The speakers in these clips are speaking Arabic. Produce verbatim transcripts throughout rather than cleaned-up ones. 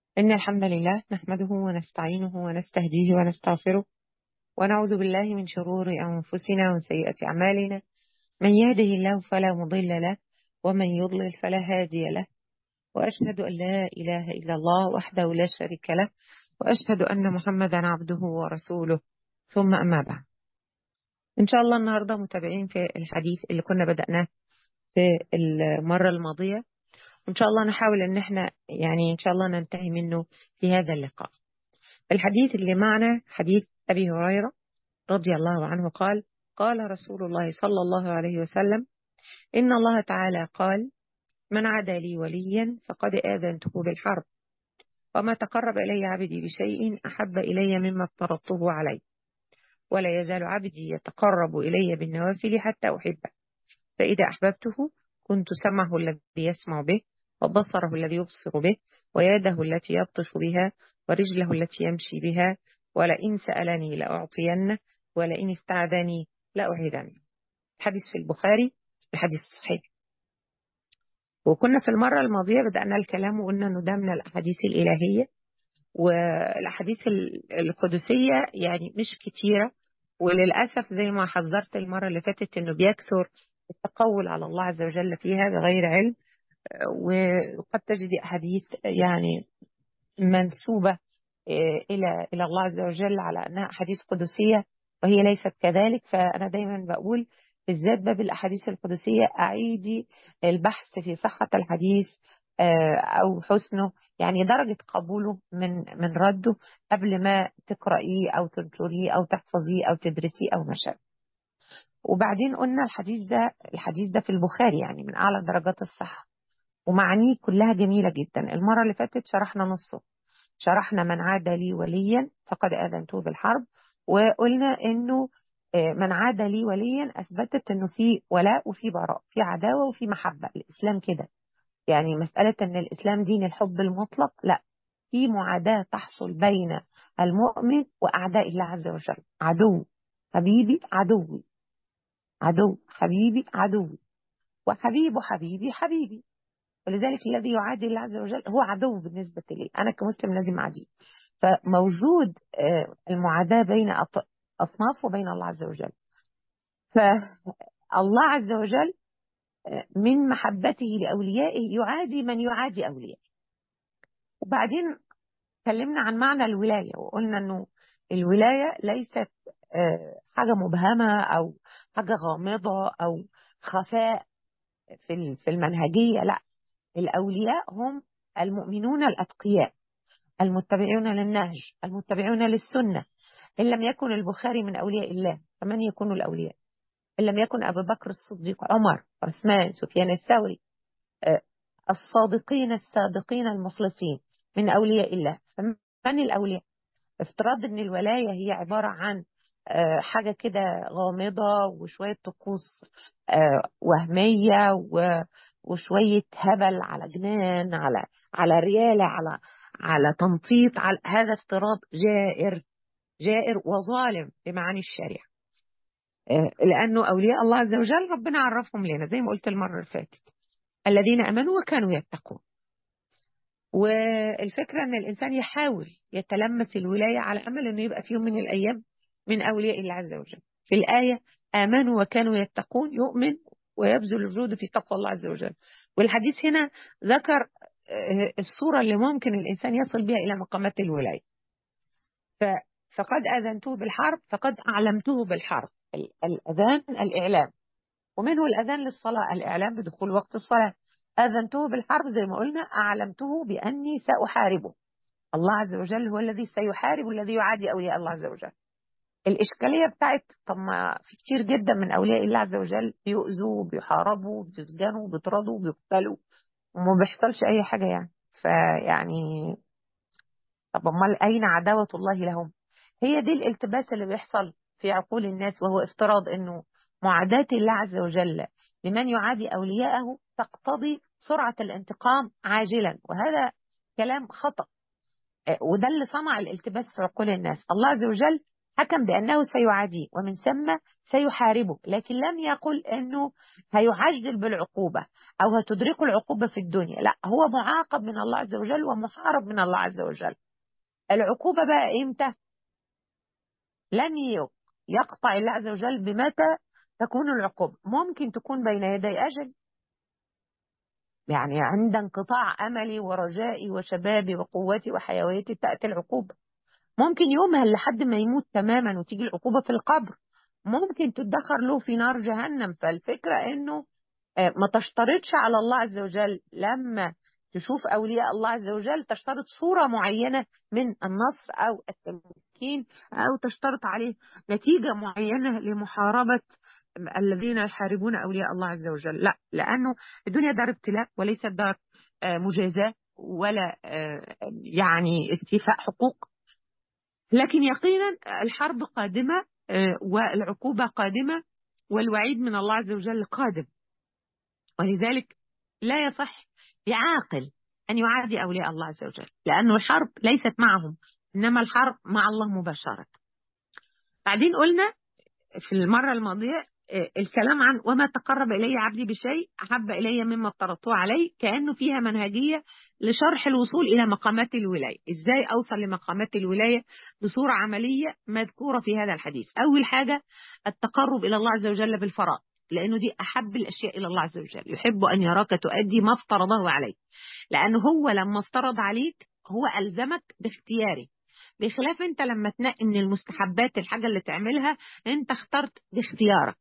إن الحمد لله نحمده ونستعينه ونستهديه ونستغفره ونعوذ بالله من شرور أنفسنا ومن سيئات أعمالنا. من يهده الله فلا مضل له ومن يضلل فلا هادي له، وأشهد أن لا إله إلا الله وحده لا شريك له، وأشهد أن محمدا عبده ورسوله. ثم أما بعد، إن شاء الله النهاردة متابعين في الحديث اللي كنا بدأناه في المرة الماضية، وإن شاء الله نحاول أن احنا يعني إن شاء الله ننتهي منه في هذا اللقاء. الحديث اللي معنا حديث أبي هريرة رضي الله عنه قال: قال رسول الله صلى الله عليه وسلم: إن الله تعالى قال: من عادى لي وليا فقد آذنته بالحرب، وما تقرب إلي عبدي بشيء أحب إلي مما افترضته عليه، ولا يزال عبدي يتقرب إلي بالنوافل حتى أحبه، فإذا أحببته كنت سمعه الذي يسمع به، وبصره الذي يبصر به، ويده التي يبطش بها، ورجله التي يمشي بها، ولئن سألني لأعطينه، ولئن استعاذني لأعيذنه. الحديث في البخاري، الحديث صحيح. وكنا في المرة الماضية بدأنا الكلام وقلنا أنه ده من الأحاديث الإلهية، والأحاديث القدسية يعني مش كتيرة، وللأسف زي ما حذرت المرة اللي فاتت أنه بيكثر التقول على الله عز وجل فيها بغير علم، وقد تجد أحاديث يعني منسوبة إلى إلى الله عز وجل على أنها أحاديث قدسية وهي ليست كذلك. فأنا دايما بقول بالذات باب الأحاديث القدسية أعيدي البحث في صحة الحديث أو حسنه، يعني درجة قبوله من من رده قبل ما تقرأيه أو تنشريه أو تحفظيه أو تدرسيه أو ما شابه. وبعدين قلنا الحديث ده الحديث ده في البخاري يعني من أعلى درجات الصحة، ومعانيه كلها جميلة جدا. المرة اللي فاتت شرحنا نصه، شرحنا من عاد لي وليا فقد آذنته بالحرب، وقلنا انه من عاد لي وليا اثبتت انه في ولاء وفي براء، في عداوة وفي محبة. الاسلام كده، يعني مسألة ان الاسلام دين الحب المطلق، لا، في معاداة تحصل بين المؤمن واعداء الله عز وجل. عدو حبيبي عدوي، عدو حبيبي عدوي، وحبيب حبيبي حبيبي. ولذلك الذي يعادي الله عز وجل هو عدو بالنسبة لي، أنا كمسلم لازم أعاديه. فموجود المعاداة بين أصناف وبين الله عز وجل. فالله عز وجل من محبته لأوليائه يعادي من يعادي أوليائه. وبعدين تكلمنا عن معنى الولاية، وقلنا أنه الولاية ليست حاجة مبهمة أو حاجة غامضة أو خفاء في المنهجية، لا، الأولياء هم المؤمنون الأتقياء المتبعون للنهج المتبعون للسنة. إن لم يكن البخاري من أولياء الله فمن يكون الأولياء؟ إن لم يكن أبو بكر الصديق، عمر، عثمان، سفيان الثوري، الصادقين الصادقين المخلصين من أولياء الله، فمن الأولياء؟ افتراض أن الولاية هي عبارة عن حاجة كده غامضة وشوية طقوس وهمية وشوية هبل على جنان على على ريالة على على تنطيط، على هذا افتراض جائر جائر وظالم بمعاني الشريعة. لأنه أولياء الله عز وجل ربنا عرفهم لنا زي ما قلت المرة اللي فاتت: الذين أمنوا وكانوا يتقون. والفكرة أن الإنسان يحاول يتلمس الولاية على أمل أنه يبقى في يوم من الأيام من أولياء الله عز وجل. في الآية آمنوا وكانوا يتقون، يؤمن ويبذل الجهد في تقوى الله عز وجل. والحديث هنا ذكر الصورة اللي ممكن الإنسان يصل بها إلى مقامات الولاية. فقد آذنته بالحرب، فقد أعلمته بالحرب. الأذان الإعلام، ومنه الأذان للصلاة، الإعلام بدخول وقت الصلاة. آذنته بالحرب زي ما قلنا، أعلمته بأني سأحاربه. الله عز وجل هو الذي سيحارب الذي يعادي أولياء الله عز وجل. الإشكالية بتاعت طب ما في كتير جدا من أولياء الله عز وجل بيؤذوا وبيحاربوا وبيسجنوا وبيطردوا وبيقتلوا وما بيحصلش أي حاجة يعني. فيعني طب امال أين عداوة الله لهم؟ هي دي الالتباس اللي بيحصل في عقول الناس، وهو افتراض أنه معاداة الله عز وجل لمن يعادي أولياءه تقتضي سرعة الانتقام عاجلا، وهذا كلام خطأ. وده اللي صنع الالتباس في عقول الناس. الله عز وجل حكم بأنه سيعاديه ومن ثم سيحاربه، لكن لم يقل أنه هيعجل بالعقوبة أو هتدركه العقوبة في الدنيا. لا، هو معاقب من الله عز وجل ومحارب من الله عز وجل. العقوبة بقى إمتى؟ لن يقطع الله عز وجل بمتى تكون العقوبة. ممكن تكون بين يدي أجل، يعني عند انقطاع أملي ورجائي وشبابي وقوتي وحيويتي تأتي العقوبة. ممكن يومها لحد ما يموت تماما وتيجي العقوبة في القبر. ممكن تدخر له في نار جهنم. فالفكرة انه ما تشترطش على الله عز وجل لما تشوف أولياء الله عز وجل تشترط صورة معينة من النصر أو التمكين، أو تشترط عليه نتيجة معينة لمحاربة الذين يحاربون أولياء الله عز وجل. لا، لأنه الدنيا دار ابتلاء وليست دار مجازاة ولا يعني استيفاء حقوق. لكن يقينا الحرب قادمة والعقوبة قادمة والوعيد من الله عز وجل قادم. ولذلك لا يصح بعاقل أن يعادي أولياء الله عز وجل، لأنه الحرب ليست معهم، إنما الحرب مع الله مباشرة. بعدين قلنا في المرة الماضية الكلام عن وما تقرب إلي عبدي بشيء أحب إلي مما افترضته عليه، كأنه فيها منهجية لشرح الوصول إلى مقامات الولاية. إزاي أوصل لمقامات الولاية بصورة عملية مذكورة في هذا الحديث؟ أول حاجة التقرب إلى الله عز وجل بالفرائض، لأنه دي أحب الأشياء إلى الله عز وجل. يحب أن يراك تؤدي ما افترضه عليك، لأنه هو لما افترض عليك هو ألزمك باختياره، بخلاف انت لما تنقي من المستحبات الحاجة اللي تعملها انت اخترت باختيارك.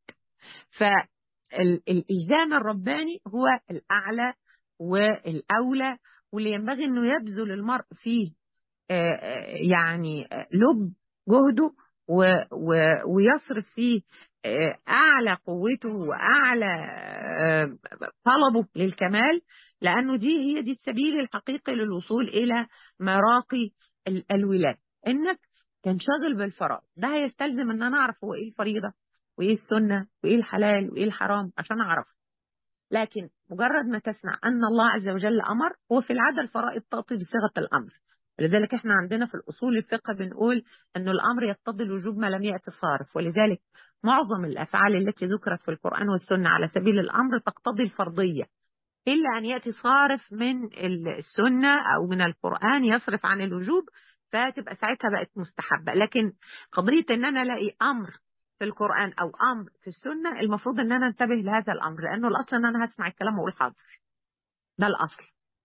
فالإلزام الرباني هو الأعلى والأولى، واللي ينبغي أنه يبذل المرء فيه يعني لب جهده ويصرف فيه أعلى قوته وأعلى طلبه للكمال، لأنه دي هي دي السبيل الحقيقي للوصول إلى مراقي الولاية. إنك تنشغل بالفرائض، ده هيستلزم إن أنا أعرف هو إيه الفريضة وإيه السنة وإيه الحلال وإيه الحرام عشان أعرف. لكن مجرد ما تسمع أن الله عز وجل أمر، هو في العادة الفرائض تأتي بصيغة الأمر. ولذلك احنا عندنا في الأصول الفقه بنقول أن الأمر يقتضي الوجوب ما لم يأتي صارف. ولذلك معظم الأفعال التي ذكرت في القرآن والسنة على سبيل الأمر تقتضي الفرضية، إلا أن يأتي صارف من السنة أو من القرآن يصرف عن الوجوب، فتبقى ساعتها بقت مستحبة. لكن قضية أن أنا ألاقي أمر في القرآن أو أمر في السنة، المفروض أن أنا انتبه لهذا الأمر، لأنه الأصل أن أنا هسمع الكلام وأقول حاضر، ده الأصل.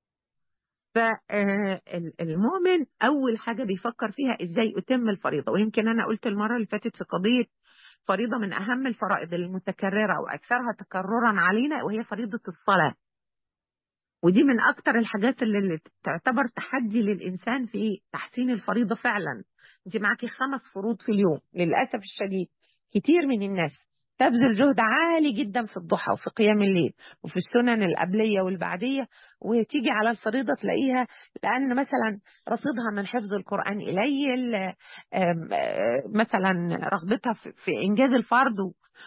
فالمؤمن أول حاجة بيفكر فيها إزاي أتم الفريضة. ويمكن أنا قلت المرة اللي فاتت في قضية فريضة من أهم الفرائض المتكررة وأكثرها تكررا علينا، وهي فريضة الصلاة. ودي من أكتر الحاجات اللي تعتبر تحدي للإنسان في تحسين الفريضة فعلا. أنت معاكي خمس فروض في اليوم، للأسف الشديد كتير من الناس تبذل جهد عالي جدا في الضحى وفي قيام الليل وفي السنن القبلية والبعدية، وتيجي على الفريضة تلاقيها لأن مثلا رصيدها من حفظ القرآن قليل، مثلا رغبتها في إنجاز الفرض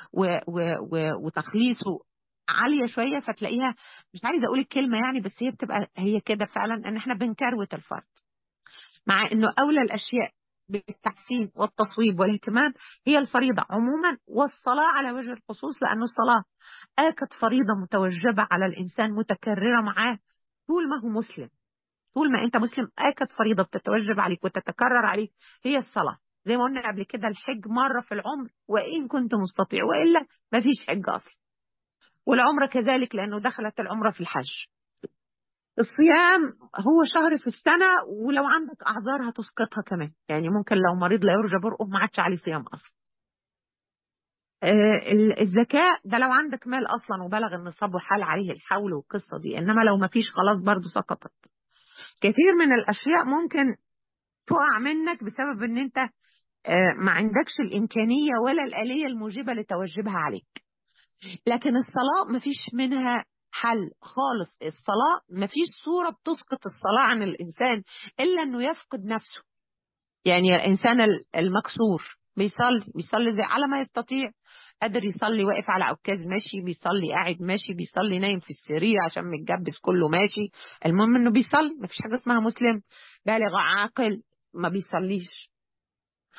وتخليصه عالية شوية، فتلاقيها مش عايزة أقول الكلمة يعني، بس هي بتبقى هي كده فعلا، أن احنا بنكروت الفرد، مع أنه أولى الأشياء بالتحسين والتصويب والاهتمام هي الفريضة عموما، والصلاة على وجه الخصوص، لأن الصلاة آكد فريضة متوجبة على الإنسان متكررة معاه طول ما هو مسلم. طول ما أنت مسلم آكد فريضة بتتوجب عليك وتتكرر عليك هي الصلاة. زي ما قلنا قبل كده، الحج مرة في العمر وإن كنت مستطيع، وإلا ما فيش حج أصلا. والعمرة كذلك، لأنه دخلت العمرة في الحج. الصيام هو شهر في السنة، ولو عندك أعذار هتسقطها كمان، يعني ممكن لو مريض لا يرجى برؤه ما عادش عليه صيام أصلا. آه الزكاة ده لو عندك مال أصلا وبلغ النصاب وحال عليه الحول والقصة دي، إنما لو ما فيش خلاص برضو سقطت. كثير من الأشياء ممكن تقع منك بسبب إن أنت آه ما عندكش الإمكانية ولا الآلية الموجبة لتوجبها عليك. لكن الصلاة مفيش منها حل خالص. الصلاة مفيش صورة بتسقط الصلاة عن الإنسان إلا أنه يفقد نفسه. يعني الإنسان المكسور بيصلي بيصلي زي على ما يستطيع، قادر يصلي واقف على عكاز ماشي، بيصلي قاعد ماشي، بيصلي نايم في السرير عشان متجبس كله ماشي، المهم انه بيصلي. مفيش حاجة اسمها مسلم بالغ عاقل ما بيصليش.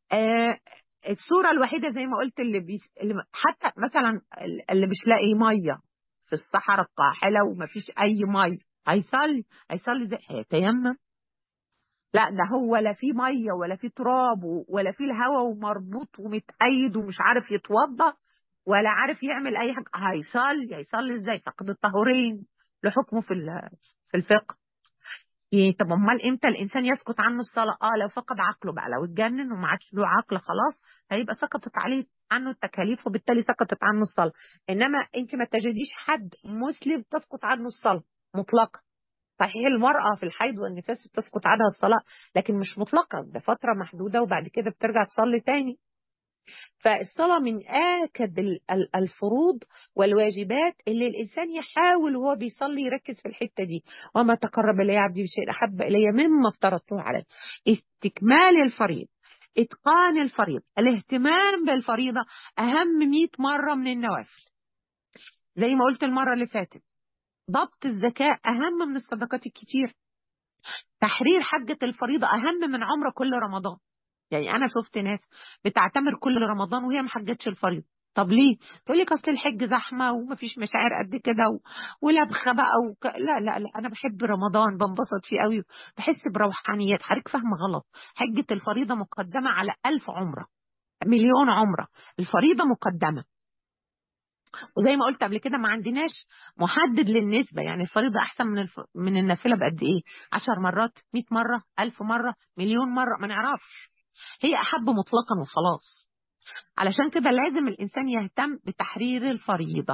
آه الصورة الوحيدة زي ما قلت اللي, بي... اللي حتى مثلا اللي مش لاقي مية في الصحراء القاحلة ومفيش أي مية، هيصلي هيصلي زي هيتيمم؟ لا، ده هو لا في مية ولا في تراب ولا في الهواء ومربوط ومتأيد ومش عارف يتوضأ ولا عارف يعمل أي حاجة، هيصلي هيصلي ازاي؟ فقد الطهورين لحكمه في ال- في الفقه. يعني طب امال امتى الانسان يسقط عنه الصلاه؟ اه لو فقد عقله بقى، لو اتجنن وما عادش له عقل خلاص هيبقى سقطت عليه عنه التكاليف وبالتالي سقطت عنه الصلاه. انما انت ما تجديش حد مسلم تسقط عنه الصلاه مطلقا. صحيح المرأة في الحيض والنفاس تسقط عنها الصلاة، لكن مش مطلقا، ده فترة محدودة وبعد كده بترجع تصلي تاني. فالصلاة من آكد ال- ال- الفروض والواجبات اللي الإنسان يحاول وهو بيصلي يركز في الحتة دي. وما تقرب إلي عبدي بشيء أحب إلي مما افترضته عليه. استكمال الفريض، إتقان الفريض، الاهتمام بالفريضة أهم مئة مرة من النوافل. زي ما قلت المرة اللي فاتت، ضبط الزكاة أهم من الصدقات الكتير. تحرير حجة الفريضة أهم من عمرة كل رمضان. يعني أنا شفت ناس بتعتمر كل رمضان وهي ما حجتش الفريضة. طب ليه؟ تقول لك أصل الحج زحمة ومفيش مشاعر قد كده و... ولبخة بقى وك... لا لا لا، أنا بحب رمضان بنبسط فيه قوي، بحس بروحانيات. حضرتك فاهمة غلط. حجة الفريضة مقدمة على ألف عمرة، مليون عمرة. الفريضة مقدمة. وزي ما قلت قبل كده ما عندناش محدد للنسبة، يعني الفريضة أحسن من الف... من النافلة بقد إيه؟ عشر مرات، مئة مرة، ألف مرة، مليون مرة، ما نعرفش. هي أحب مطلقا وخلاص. علشان كده لازم الإنسان يهتم بتحرير الفريضة.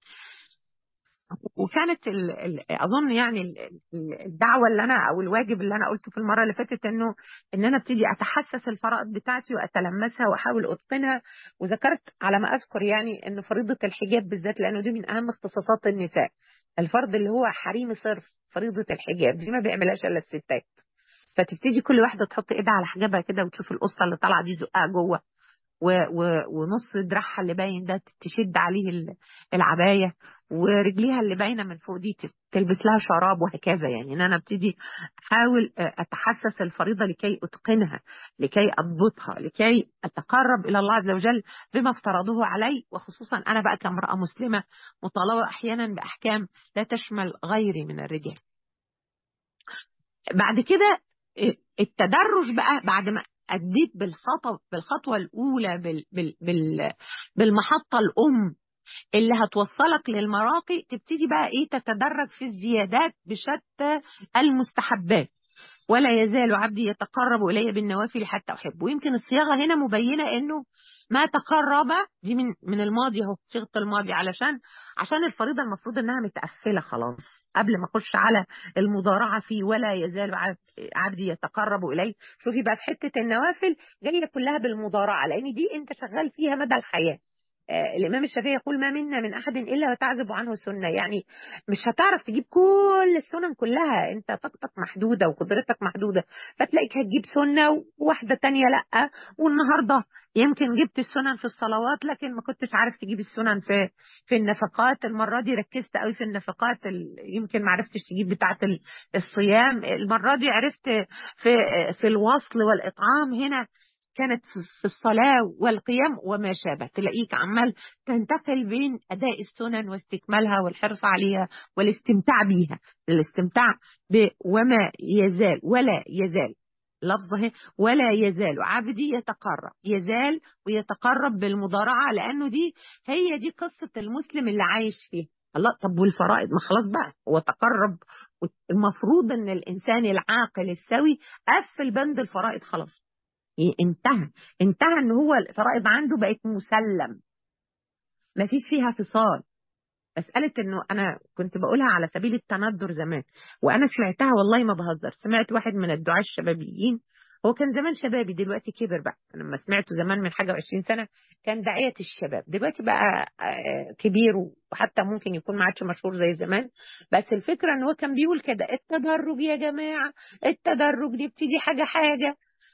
وكانت ال ال أظن يعني ال- ال- الدعوة اللي أنا أو الواجب اللي أنا قلته في المرة اللي فاتت إنه إن أنا ابتدي أتحسس الفرائض بتاعتي وأتلمسها وأحاول أتقنها. وذكرت على ما أذكر يعني إن فريضة الحجاب بالذات، لأنه دي من أهم اختصاصات النساء، الفرض اللي هو حريم صرف فريضة الحجاب دي ما بيعملهاش إلا الستات. فتبتدي كل واحدة تحط إيدها على حجابها كده وتشوف القصة اللي طالعة دي زقها جوه، و و ونص دراعها اللي باين ده تشد عليه ال- العباية، ورجليها اللي باينه من فوق دي ت- تلبس لها شراب، وهكذا. يعني ان انا ابتدي احاول آه، اتحسس الفريضه لكي اتقنها، لكي اضبطها، لكي اتقرب الى الله عز وجل بما افترضه علي. وخصوصا انا بقى كامراه مسلمه مطالبه احيانا باحكام لا تشمل غيري من الرجال. بعد كده التدرج بقى، بعد ما أديت بالخطوة بالخطوة الأولى بال بال بال بالمحطة الأم اللي هتوصلك للمراقي، تبتدي بقى إيه تتدرج في الزيادات بشتى المستحبات. ولا يزال عبدي يتقرب إلي بالنوافل حتى أحبه. ويمكن الصياغة هنا مبينة إنه ما تقرب دي من من الماضي أهو، صيغة الماضي، علشان عشان الفريضة المفروض إنها متقفلة خلاص قبل ما أخش على المضارعة فيه. ولا يزال عب- عبدي يتقرب إلي. شوفي بقى في حتة النوافل جاية كلها بالمضارعة، لأن دي أنت شغال فيها مدى الحياة. آه، الإمام الشافعي يقول ما منا من أحد إلا وتعزب عنه سنة. يعني مش هتعرف تجيب كل السنن كلها، أنت طاقتك محدودة وقدرتك محدودة، فتلاقيك هتجيب سنة وواحدة تانية لأ. والنهاردة يمكن جبت السنن في الصلوات لكن ما كنتش عارف تجيب السنن في في النفقات. المرة دي ركزت قوي في النفقات، ال- يمكن ما عرفتش تجيب بتاعة ال- الصيام. المرة دي عرفت في في الوصل والإطعام. هنا كانت في في الصلاة والقيام وما شابه. تلاقيك عمال تنتقل بين أداء السنن واستكمالها والحرص عليها والاستمتاع بيها. الاستمتاع ب وما يزال، ولا يزال لفظه، ولا يزال عبدي يتقرب، يزال ويتقرب بالمضارعة، لأنه دي هي دي قصة المسلم اللي عايش فيه. الله، طب والفرائض؟ ما خلاص بقى هو تقرب. المفروض ان الانسان العاقل السوي قفل بند الفرائض خلاص. إيه، انتهى انتهى ان هو الفرائض عنده بقت مسلم، ما فيش فيها فصال. مسألة انه انا كنت بقولها على سبيل التندر زمان، وانا سمعتها والله ما بهزر. سمعت واحد من الدعاة الشبابيين، هو كان زمان شبابي دلوقتي كبر بقى، أنا لما سمعته زمان من حاجة وعشرين سنة كان داعية الشباب، دلوقتي بقى آه، كبير، وحتى ممكن يكون ما عادش مشهور زي زمان. بس الفكرة ان هو كان بيقول كده التدرج يا جماعة، التدرج دي بتيجي حاجة حاجة.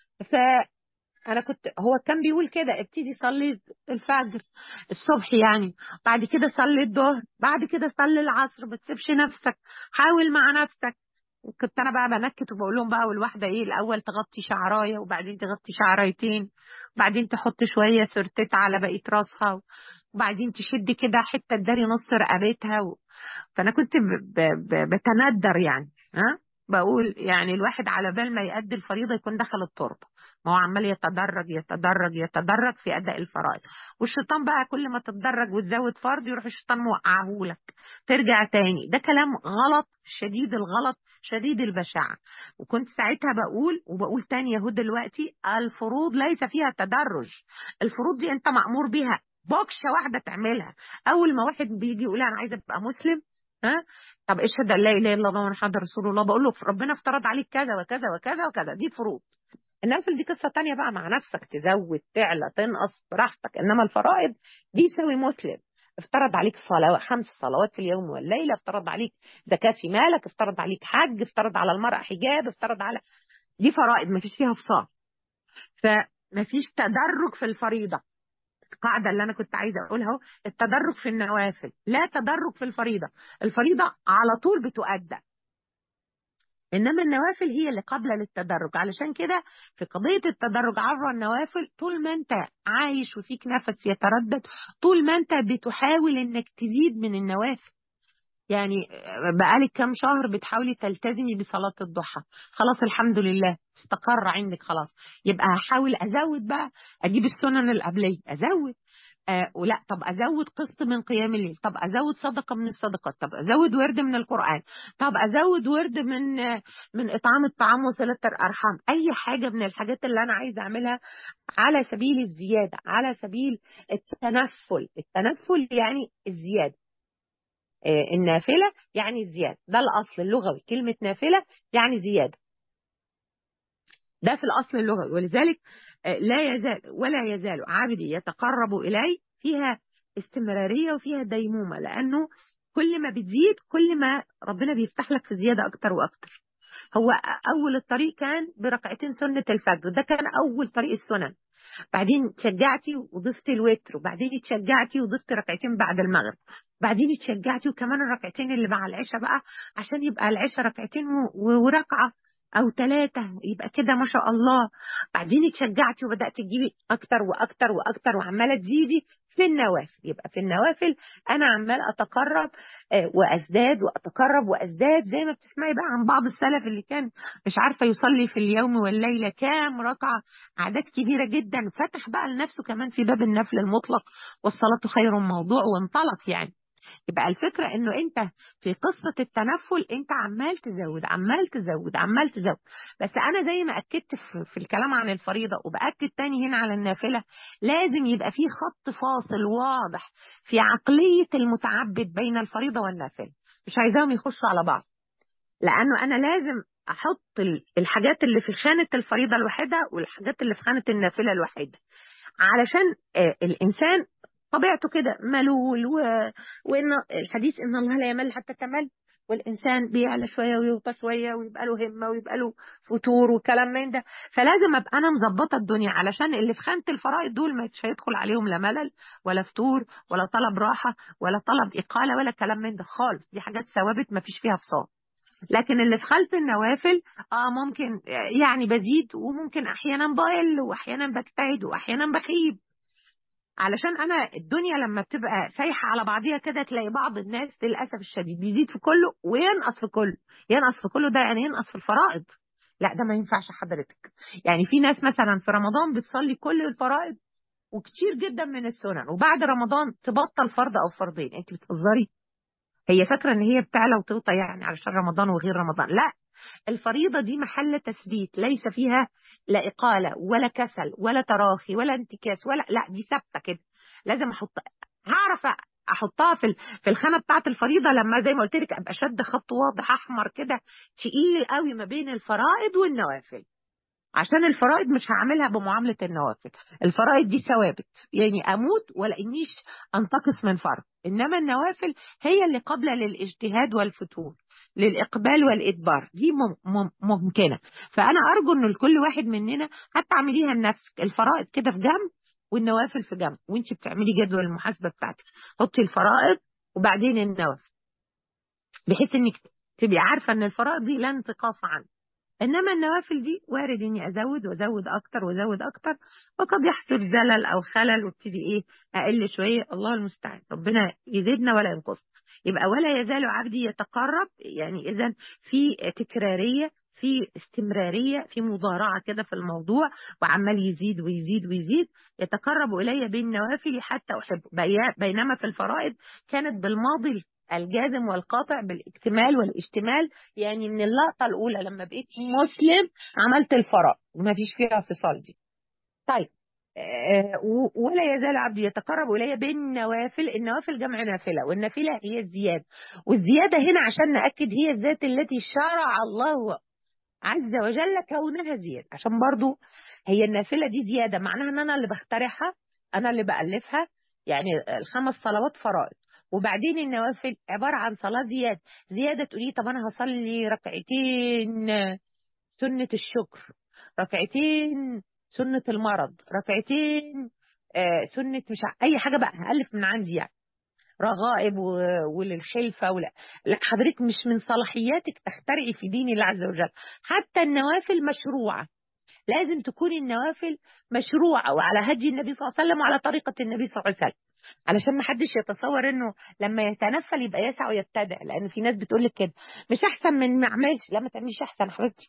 انا كنت هو كان بيقول كده ابتدي صلي الفجر الصبح يعني، بعد كده صلي الظهر، بعد كده صلي العصر، ما تسيبش نفسك، حاول مع نفسك. كنت انا بقى بنكت وبقول لهم بقى، والواحده ايه الاول تغطي شعرايه، وبعدين تغطي شعرايتين، وبعدين تحط شويه سرتت على بقيه راسها، وبعدين تشد كده حته تداري نص رقبتها و... فانا كنت ب... ب... ب... بتندر يعني، ها، بقول يعني الواحد على بال ما يأدي الفريضه يكون دخل التربه، ما هو عمال يتدرج يتدرج يتدرج في اداء الفرائض. والشيطان بقى كل ما تتدرج وتزود فرض يروح الشيطان موقعهولك، ترجع تاني. ده كلام غلط، شديد الغلط، شديد البشاعة. وكنت ساعتها بقول وبقول تاني يهو دلوقتي، الفروض ليس فيها تدرج. الفروض دي انت مأمور بيها، بوكشة واحدة تعملها. أول ما واحد بيجي يقول أنا عايز أبقى مسلم، ها، طب اشهد ان لا اله الا الله محمد رسول الله، بقول له ربنا افترض عليك كذا وكذا وكذا وكذا، دي فروض. النوافل دي قصة تانية بقى مع نفسك، تزود تعلى تنقص براحتك. إنما الفرائض دي يساوي مسلم. افترض عليك صلاة خمس صلوات في اليوم والليلة، افترض عليك زكاة في مالك، افترض عليك حج، افترض على المرأة حجاب، افترض على، دي فرائض ما فيش فيها فصال. فما فيش تدرج في الفريضة. القاعدة اللي أنا كنت عايزة أقولها اهو، التدرج في النوافل لا تدرج في الفريضة. الفريضة على طول بتؤدى، إنما النوافل هي اللي قابلة للتدرج. علشان كده في قضية التدرج عبر النوافل، طول ما أنت عايش وفيك نفس يتردد، طول ما أنت بتحاول إنك تزيد من النوافل. يعني بقالك كام شهر بتحاولي تلتزمي بصلاة الضحى، خلاص الحمد لله استقر عندك خلاص، يبقى هحاول أزود بقى، أجيب السنن القبلية أزود، آه ولا طب ازود قسط من قيام الليل، طب ازود صدقه من الصدقات، طب ازود ورد من القران، طب ازود ورد من آه من اطعام الطعام وصله الارحام. اي حاجه من الحاجات اللي انا عايزه اعملها على سبيل الزياده، على سبيل التنفل. التنفل يعني الزياده، آه النافله يعني الزياده، ده الاصل اللغوي، كلمه نافله يعني زياده، ده في الأصل اللغوي. ولذلك لا يزال ولا يزال عبدي يتقرب إلي، فيها استمرارية وفيها ديمومة، لأنه كل ما بتزيد كل ما ربنا بيفتح لك في زيادة أكتر وأكتر. هو أول الطريق كان بركعتين سنة الفجر، ده كان أول طريق السنن. بعدين اتشجعتي وضفت الوتر، وبعدين اتشجعتي وضفت ركعتين بعد المغرب، بعدين اتشجعتي وكمان الركعتين اللي مع العشاء بقى، عشان يبقى العشاء ركعتين وركعة أو ثلاثة، يبقى كده ما شاء الله. بعدين اتشجعتي وبدأت تجيبي أكتر وأكتر وأكتر، وعمالة تزيدي في النوافل. يبقى في النوافل أنا عمال أتقرب وأزداد وأتقرب وأزداد، زي ما بتسمعي بقى عن بعض السلف اللي كان مش عارفة يصلي في اليوم والليلة كام ركعة، أعداد كبيرة جدا، فتح بقى لنفسه كمان في باب النفل المطلق، والصلاة خير موضوع، وانطلق يعني. يبقى الفكرة انه انت في قصة التنفل انت عمال تزود عمال تزود عمال تزود. بس انا زي ما اكدت في, في الكلام عن الفريضة، وبأكد تاني هنا على النافلة، لازم يبقى في خط فاصل واضح في عقلية المتعبد بين الفريضة والنافلة، مش عايزاهم يخشوا على بعض. لانه انا لازم احط الحاجات اللي في خانة الفريضة الواحدة والحاجات اللي في خانة النافلة الواحدة، علشان الانسان طبيعته كده ملول، و... وان الحديث ان الله لا يمل حتى تمل، والانسان بيعلى شويه ويوطى شويه ويبقى له همه ويبقى له فتور وكلام من ده. فلازم ابقى انا مظبطه الدنيا علشان اللي في خانه الفرائض دول مش هيدخل عليهم لا ملل ولا فتور ولا طلب راحه ولا طلب اقاله ولا كلام من ده خالص. دي حاجات ثوابت ما فيش فيها فصال. لكن اللي في خلف النوافل اه ممكن يعني بزيد، وممكن احيانا بقل، واحيانا بجتهد، واحيانا بخيب. علشان انا الدنيا لما بتبقى سايحه على بعضيها كده، تلاقي بعض الناس للاسف الشديد بيزيد في كله وينقص في كله. ينقص في كله ده يعني ينقص في الفرائض، لا ده ما ينفعش حضرتك. يعني في ناس مثلا في رمضان بتصلي كل الفرائض وكتير جدا من السنن، وبعد رمضان تبطل فرض او فرضين. انت بتهزري؟ هي فاكره ان هي بتعلى وتوطى يعني علشان رمضان وغير رمضان؟ لا، الفريضة دي محل تثبيت، ليس فيها لا إقالة ولا كسل ولا تراخي ولا انتكاس ولا، لا دي ثابتة كده. لازم أحط، هعرف أحطها في في الخانة بتاعة الفريضة لما زي ما قلت لك أبقى شد خط واضح أحمر كده تقيل قوي ما بين الفرائض والنوافل. عشان الفرائض مش هعملها بمعاملة النوافل، الفرائض دي ثوابت، يعني أموت ولا إنيش أنتقص من فرض. إنما النوافل هي اللي قابلة للاجتهاد والفتور، للإقبال والإدبار، دي مم مم ممكنة. فأنا أرجو إن لكل واحد مننا حتى اعمليها لنفسك، الفرائض كده في جنب والنوافل في جنب، وانت بتعملي جدول المحاسبة بتاعتك حطي الفرائض وبعدين النوافل، بحيث انك تبقي عارفة ان الفرائض دي لا انتقاص عنها. انما النوافل دي وارد اني ازود وازود اكتر وازود اكتر، وقد يحصل زلل او خلل وابتدي ايه اقل شويه. الله المستعان، ربنا يزيدنا ولا ينقصنا. يبقى ولا يزال عبدي يتقرب، يعني اذا في تكراريه، في استمراريه، في مضارعه كده في الموضوع، وعمال يزيد ويزيد ويزيد. يتقرب الي بالنوافل حتى احبه. بي- بينما في الفرائض كانت بالماضي الجازم والقاطع بالاكتمال والاشتمال، يعني من اللقطة الأولى لما بقيت مسلم عملت الفرائض وما فيش فيها فصال دي. طيب، آه، و- ولا يزال عبدي يتقرب إلي بالنوافل. النوافل جمع نافلة، والنافلة هي الزيادة. والزيادة هنا عشان نأكد هي الذات التي شرع الله عز وجل كونها زيادة، عشان برضو هي النافلة دي زيادة معناها ان انا اللي بخترعها، انا اللي بألفها. يعني الخمس صلوات فرائض، وبعدين النوافل عبارة عن صلاة زيادة. زيادة تقولي طب انا هصلي ركعتين سنة الشكر، ركعتين سنة المرض، ركعتين آه سنة مش ع- اي حاجة بقى هألف من عندي يعني، رغائب و- وللخلفة ولا. لا حضرتك مش من صلاحياتك تخترعي في دين الله عز وجل. حتى النوافل مشروعة، لازم تكون النوافل مشروعة وعلى هدي النبي صلى الله عليه وسلم وعلى طريقة النبي صلى الله عليه وسلم، علشان ما حدش يتصور انه لما يتنفل يبقى يسع ويبتدع. لان في ناس بتقول لك كده، مش احسن من ما اعملش. لا ما تعمليش احسن يا حبيبتي.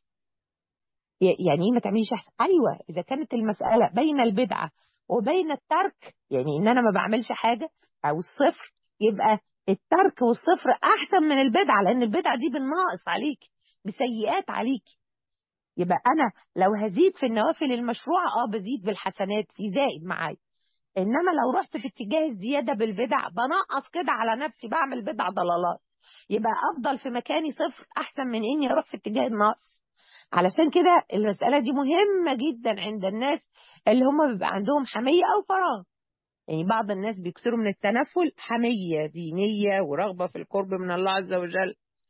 ي- يعني ايه ما تعمليش احسن؟ ايوه اذا كانت المساله بين البدعه وبين الترك، يعني ان انا ما بعملش حاجه او الصفر، يبقى الترك والصفر احسن من البدعه، لان البدعه دي بالناقص عليك، بسيئات عليك. يبقى انا لو هزيد في النوافل المشروعه اه بزيد بالحسنات في زائد معايا. انما لو رحت في اتجاه الزياده بالبدع بنقص كده على نفسي، بعمل بدع ضلالات. يبقى افضل في مكاني صفر احسن من اني اروح في اتجاه النقص. علشان كده المساله دي مهمه جدا عند الناس اللي هم بيبقى عندهم حميه او فراغ. يعني بعض الناس بيكثروا من التنفل حميه دينيه ورغبه في القرب من الله عز وجل،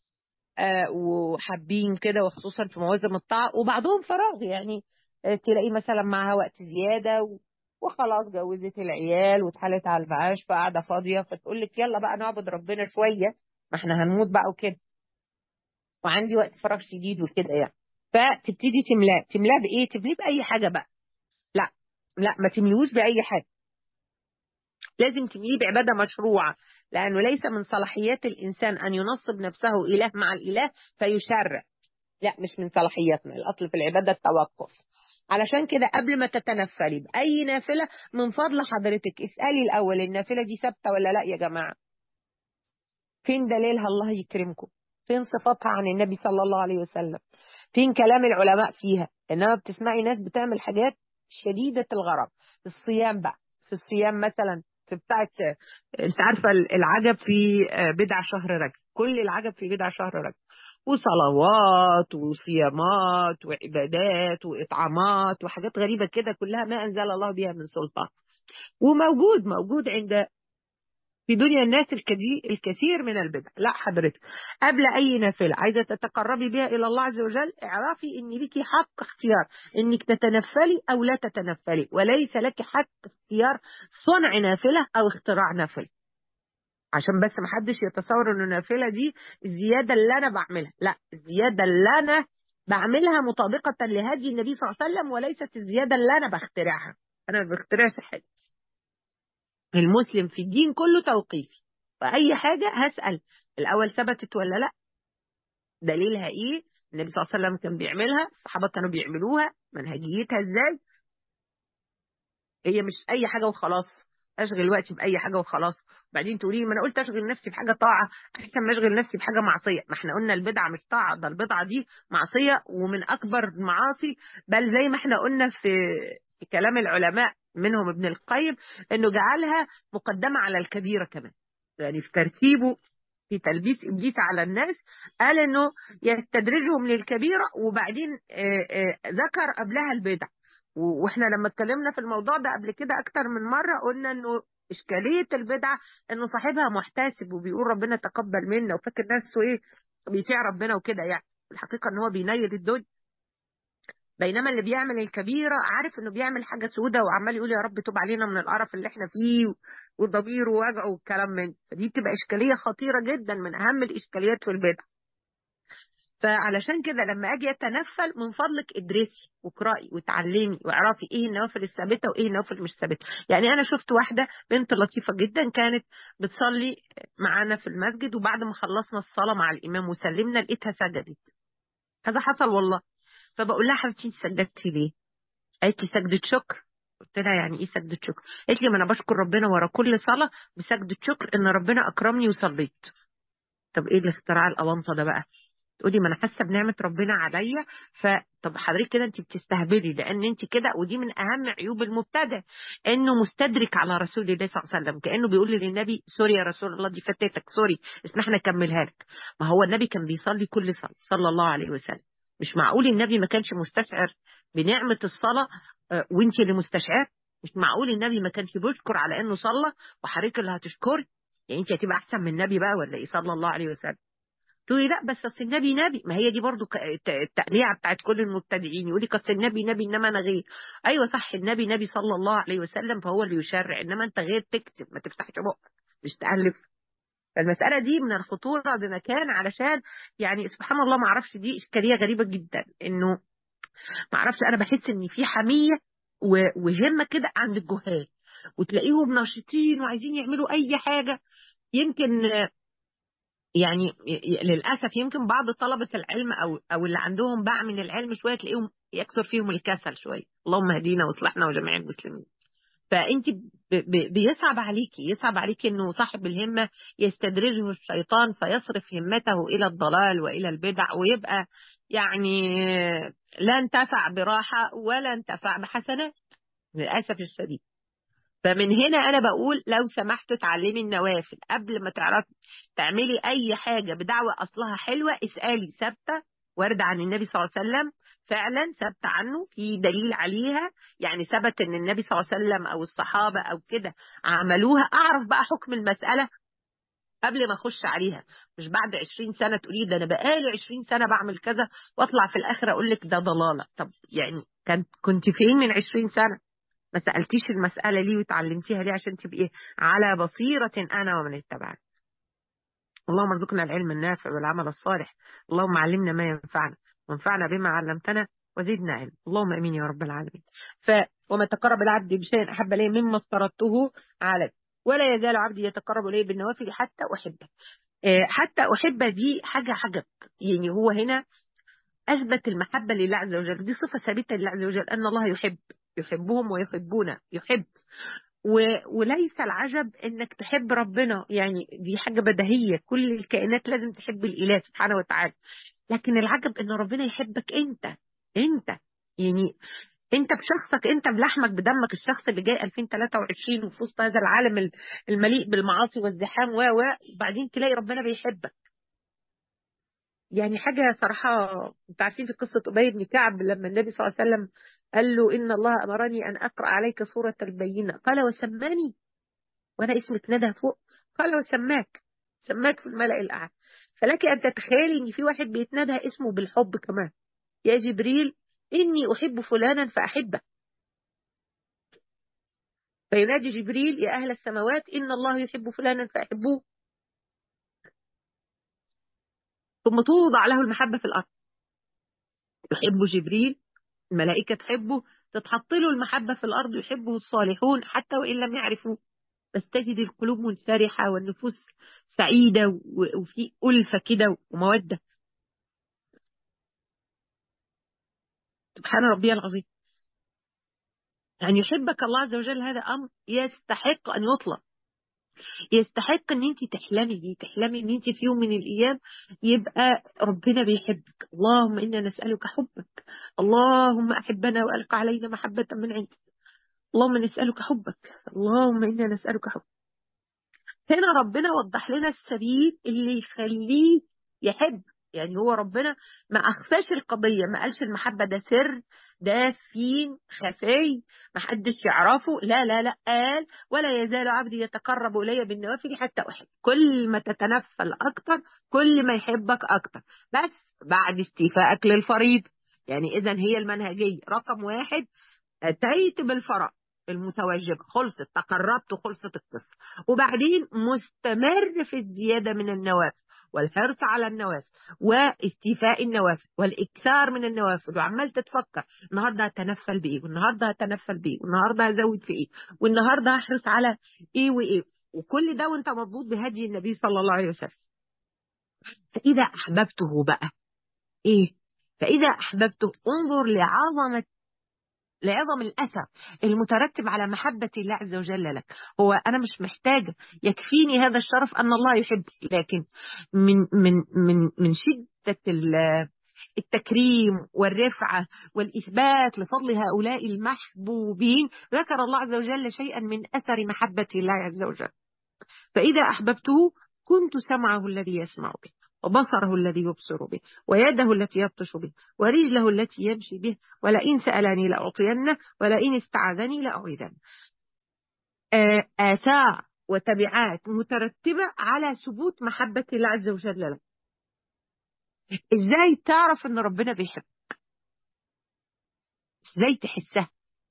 آه وحابين كده، وخصوصا في مواسم الطاعة. وبعضهم فراغ، يعني آه تلاقي مثلا معاها وقت زيادة و- وخلاص جوزت العيال واتحالت على المعاش فقاعدة فاضية، فتقول لك يلا بقى نعبد ربنا شوية، ما احنا هنموت بقى وكده، وعندي وقت فراغ شديد وكده يعني. فتبتدي تملاه. تملاه بإيه؟ تمليه بأي حاجة بقى. لا لا ما تمليهوش بأي حاجة، لازم تمليه بعبادة مشروعة. لأنه ليس من صلاحيات الإنسان أن ينصب نفسه إله مع الإله فيشرع. لا مش من صلاحياتنا، الأصل في العبادة التوقف. علشان كده قبل ما تتنفلي بأي نافلة من فضل حضرتك اسألي الأول النافلة دي ثابتة ولا لا يا جماعة، فين دليلها الله يكرمكم، فين صفاتها عن النبي صلى الله عليه وسلم، فين كلام العلماء فيها. إنما بتسمعي ناس بتعمل حاجات شديدة الغرض. الصيام بقى، في الصيام مثلا في بتاعة، انت عارفة العجب في بدع شهر رجب، كل العجب في بدع شهر رجب، وصلوات وصيامات وعبادات وإطعامات وحاجات غريبة كده كلها ما أنزل الله بها من سلطان. وموجود موجود عند في دنيا الناس الكدي- الكثير من البدع. لا حضرتك قبل أي نافلة عايزة تتقربي بها إلى الله عز وجل، اعرفي إن ليكي حق اختيار إنك تتنفلي أو لا تتنفلي، وليس لك حق اختيار صنع نافلة أو اختراع نافلة. عشان بس ما حدش يتصور ان النافله دي الزياده اللي انا بعملها، لا الزياده اللي انا بعملها مطابقه لهدي النبي صلى الله عليه وسلم، وليست الزياده اللي انا بخترعها. انا ما بخترعش حاجه. المسلم في الدين كله توقيفي، فاي حاجه هسال الاول ثبتت ولا لا، دليلها ايه، النبي صلى الله عليه وسلم كان بيعملها، الصحابه كانوا بيعملوها، منهجيتها ازاي. هي مش اي حاجه وخلاص، اشغل وقتي باي حاجه وخلاص. وبعدين تقولي ما انا قلت اشغل نفسي بحاجه طاعه احسن ما اشغل نفسي بحاجه معصيه. ما احنا قلنا البدعه مش طاعه، ده البدعه دي معصيه ومن اكبر المعاصي. بل زي ما احنا قلنا في في كلام العلماء منهم ابن القيم انه جعلها مقدمه على الكبيره كمان. يعني في ترتيبه في تلبيس ابليس على الناس قال انه يستدرجهم للكبيره، وبعدين آه، آه، ذكر قبلها البدع. و- واحنا لما اتكلمنا في الموضوع ده قبل كده اكتر من مرة قلنا انه اشكالية البدعة انه صاحبها محتسب وبيقول ربنا تقبل منا وفاكر نفسه ايه بيطيع ربنا وكده، يعني الحقيقة ان هو بينيل الدنيا. بينما اللي بيعمل الكبيرة عارف انه بيعمل حاجة سودة وعمال يقول يا رب توب علينا من القرف اللي احنا فيه وضميره وجعه والكلام من ده. فدي بتبقى اشكالية خطيرة جدا، من اهم الاشكاليات في البدع. فعلشان كده لما اجي اتنفل، من فضلك ادرسي واقرأي وتعلمي واعرفي ايه النوافل الثابته وايه النوافل مش ثابته. يعني انا شفت واحده بنت لطيفه جدا كانت بتصلي معانا في المسجد، وبعد ما خلصنا الصلاه مع الامام وسلمنا لقيتها سجدت. هذا حصل والله. فبقول لها حبيبتي انت سجدتي ليه؟ قالت لي سجدة شكر. قلت لها يعني ايه سجدة شكر؟ قالت لي ما انا بشكر ربنا ورا كل صلاه بسجدة شكر ان ربنا اكرمني وصليت. طب ايه الاختراع الاونطه ده بقى؟ تقولي ما انا حاسه بنعمه ربنا عليا. فطب حضرتك كده انت بتستهبلي، لان انت كده، ودي من اهم عيوب المبتدع، انه مستدرك على رسول الله صلى الله عليه وسلم، كانه بيقول للنبي سوري يا رسول الله دي فاتتك، سوري اسمح لي اكملها لك. ما هو النبي كان بيصلي كل صلاه صلى الله عليه وسلم. مش معقول النبي ما كانش مستشعر بنعمه الصلاه آه، وانت اللي مستشعر. مش معقول النبي ما كانش بيشكر على انه صلى وحضرتك اللي هتشكري. يعني انت هتبقى احسن من النبي بقى ولا ايه صلى الله عليه وسلم؟ تقولي لا بس اصل النبي نبي. ما هي دي برضو ك- الت- التقليعه بتاعت كل المبتدعين، يقول لك اصل النبي نبي انما انا غير. ايوه صح، النبي نبي صلى الله عليه وسلم فهو اللي يشرع، انما انت غير تكتب، ما تفتحش بقك مش تالف. فالمساله دي من الخطوره بمكان، علشان يعني سبحان الله ما اعرفش، دي اشكاليه غريبه جدا، انه ما اعرفش، انا بحس ان في حميه و- وهمه كده عند الجهال، وتلاقيهم ناشطين وعايزين يعملوا اي حاجه. يمكن يعني ي- للأسف يمكن بعض طلبة العلم أو أو اللي عندهم باع من العلم شوية تلاقيهم يكثر فيهم الكسل شوية. اللهم اهدينا واصلحنا وجميع المسلمين. فأنت ب- ب- بيصعب عليكي، يصعب عليكي إنه صاحب الهمة يستدرجه الشيطان فيصرف همته إلى الضلال وإلى البدع، ويبقى يعني لا انتفع براحة ولا انتفع بحسنات للأسف الشديد. فمن هنا انا بقول لو سمحتوا اتعلمي النوافل قبل ما تعرفي تعملي اي حاجه بدعوه اصلها حلوه. اسالي ثابته وارده عن النبي صلى الله عليه وسلم، فعلا ثابته عنه في دليل عليها، يعني ثبت ان النبي صلى الله عليه وسلم او الصحابه او كده عملوها. اعرف بقى حكم المساله قبل ما اخش عليها، مش بعد عشرين سنه تقولي ده انا بقالي عشرين سنه بعمل كذا، واطلع في الاخر اقول لك ده ضلاله. طب يعني كنت كنت فين من عشرين سنه؟ ما سألتيش المسألة ليه وتعلمتيها ليه عشان تبقي على بصيرة أنا ومن اتبعني. اللهم ارزقنا العلم النافع والعمل الصالح. اللهم علمنا ما ينفعنا وانفعنا بما علمتنا وزدنا علم. اللهم امين يا رب العالمين. ف وما تقرب العبد بشيء احب اليه مما افترضته عليه، ولا يزال عبدي يتقرب اليه بالنوافل حتى احبه. آه، حتى احبه دي حاجه عجب. يعني هو هنا اثبت المحبه لله عز وجل، دي صفه ثابته لله عز وجل، ان الله يحب، يحبهم ويحبون، يحب. و... وليس العجب انك تحب ربنا، يعني دي حاجة بديهية، كل الكائنات لازم تحب الإله سبحانه وتعالى. لكن العجب ان ربنا يحبك انت. انت يعني انت بشخصك، انت بلحمك بدمك، الشخص اللي جاي ألفين وثلاثة وعشرين وفي وسط هذا العالم ال- المليء بالمعاصي والزحام و و وبعدين تلاقي ربنا بيحبك. يعني حاجة صراحة. انتوا عارفين في قصة أبي بن كعب لما النبي صلى الله عليه وسلم قال له إن الله أمرني أن أقرأ عليك سورة البينة، قال وسماني وانا اسمك ندى فوق؟ قال وسماك، سماك في الملأ الأعلى. فلك أن تتخيلي إن في واحد بيتندى اسمه بالحب كمان، يا جبريل إني أحب فلانا فأحبه، فينادي جبريل يا أهل السماوات إن الله يحب فلانا فأحبوه، ثم توضع له المحبة في الأرض. يحب جبريل، الملائكة تحبه، تتحط له المحبة في الأرض، يحبه الصالحون حتى وإن لم يعرفوه، بس تجد القلوب منشرحة والنفوس سعيدة و- وفي ألفة كده ومودة. سبحان ربي العظيم. أن يحبك الله عز وجل هذا أمر يستحق أن يطلب، يستحق أن أنت تحلمي بيه، تحلمي أن أنت في يوم من الأيام يبقى ربنا بيحبك. اللهم إنا نسألك حبك، اللهم أحبنا وألق علينا محبة من عندك، اللهم نسألك حبك، اللهم إنا نسألك حبك. هنا ربنا وضح لنا السبيل اللي يخليه يحب. يعني هو ربنا ما أخفاش القضية، ما قالش المحبة ده سر، ده فين خفي ما حدش يعرفه، لا لا لا، قال ولا يزال عبدي يتقرب إلي بالنوافل حتى أحب. كل ما تتنفل أكتر كل ما يحبك أكتر، بس بعد استيفائك للفريض. يعني إذا هي المنهجية رقم واحد، أتيت بالفرائض المتوجبة، خلصت، تقربت، خلصت القصة. وبعدين مستمر في الزيادة من النوافل، والحرص على النوافل واستيفاء النوافل والإكثار من النوافل، وعمال تتفكر النهارده هتنفل بإيه، والنهارده هتنفل بإيه، والنهارده هزود في إيه، والنهارده هحرص على إيه وإيه، وكل ده وأنت مربوط بهدي النبي صلى الله عليه وسلم. فإذا أحببته بقى إيه؟ فإذا أحببته انظر لعظمة لعظم الأثر المترتب على محبة الله عز وجل لك. هو أنا مش محتاجة، يكفيني هذا الشرف أن الله يحب، لكن من من من من شدة التكريم والرفعة والإثبات لفضل هؤلاء المحبوبين ذكر الله عز وجل شيئا من أثر محبة الله عز وجل. فإذا أحببته كنت سمعه الذي يسمع به، وبصره الذي يبصر به، ويده التي يبطش به، ورجله التي يمشي به، ولئن سألني لأعطينه، ولئن استعاذني لأعيذنه. آثار وتبعات مترتبة على ثبوت محبة الله عز وجل لك. ازاي تعرف ان ربنا بيحب؟ ازاي تحسها؟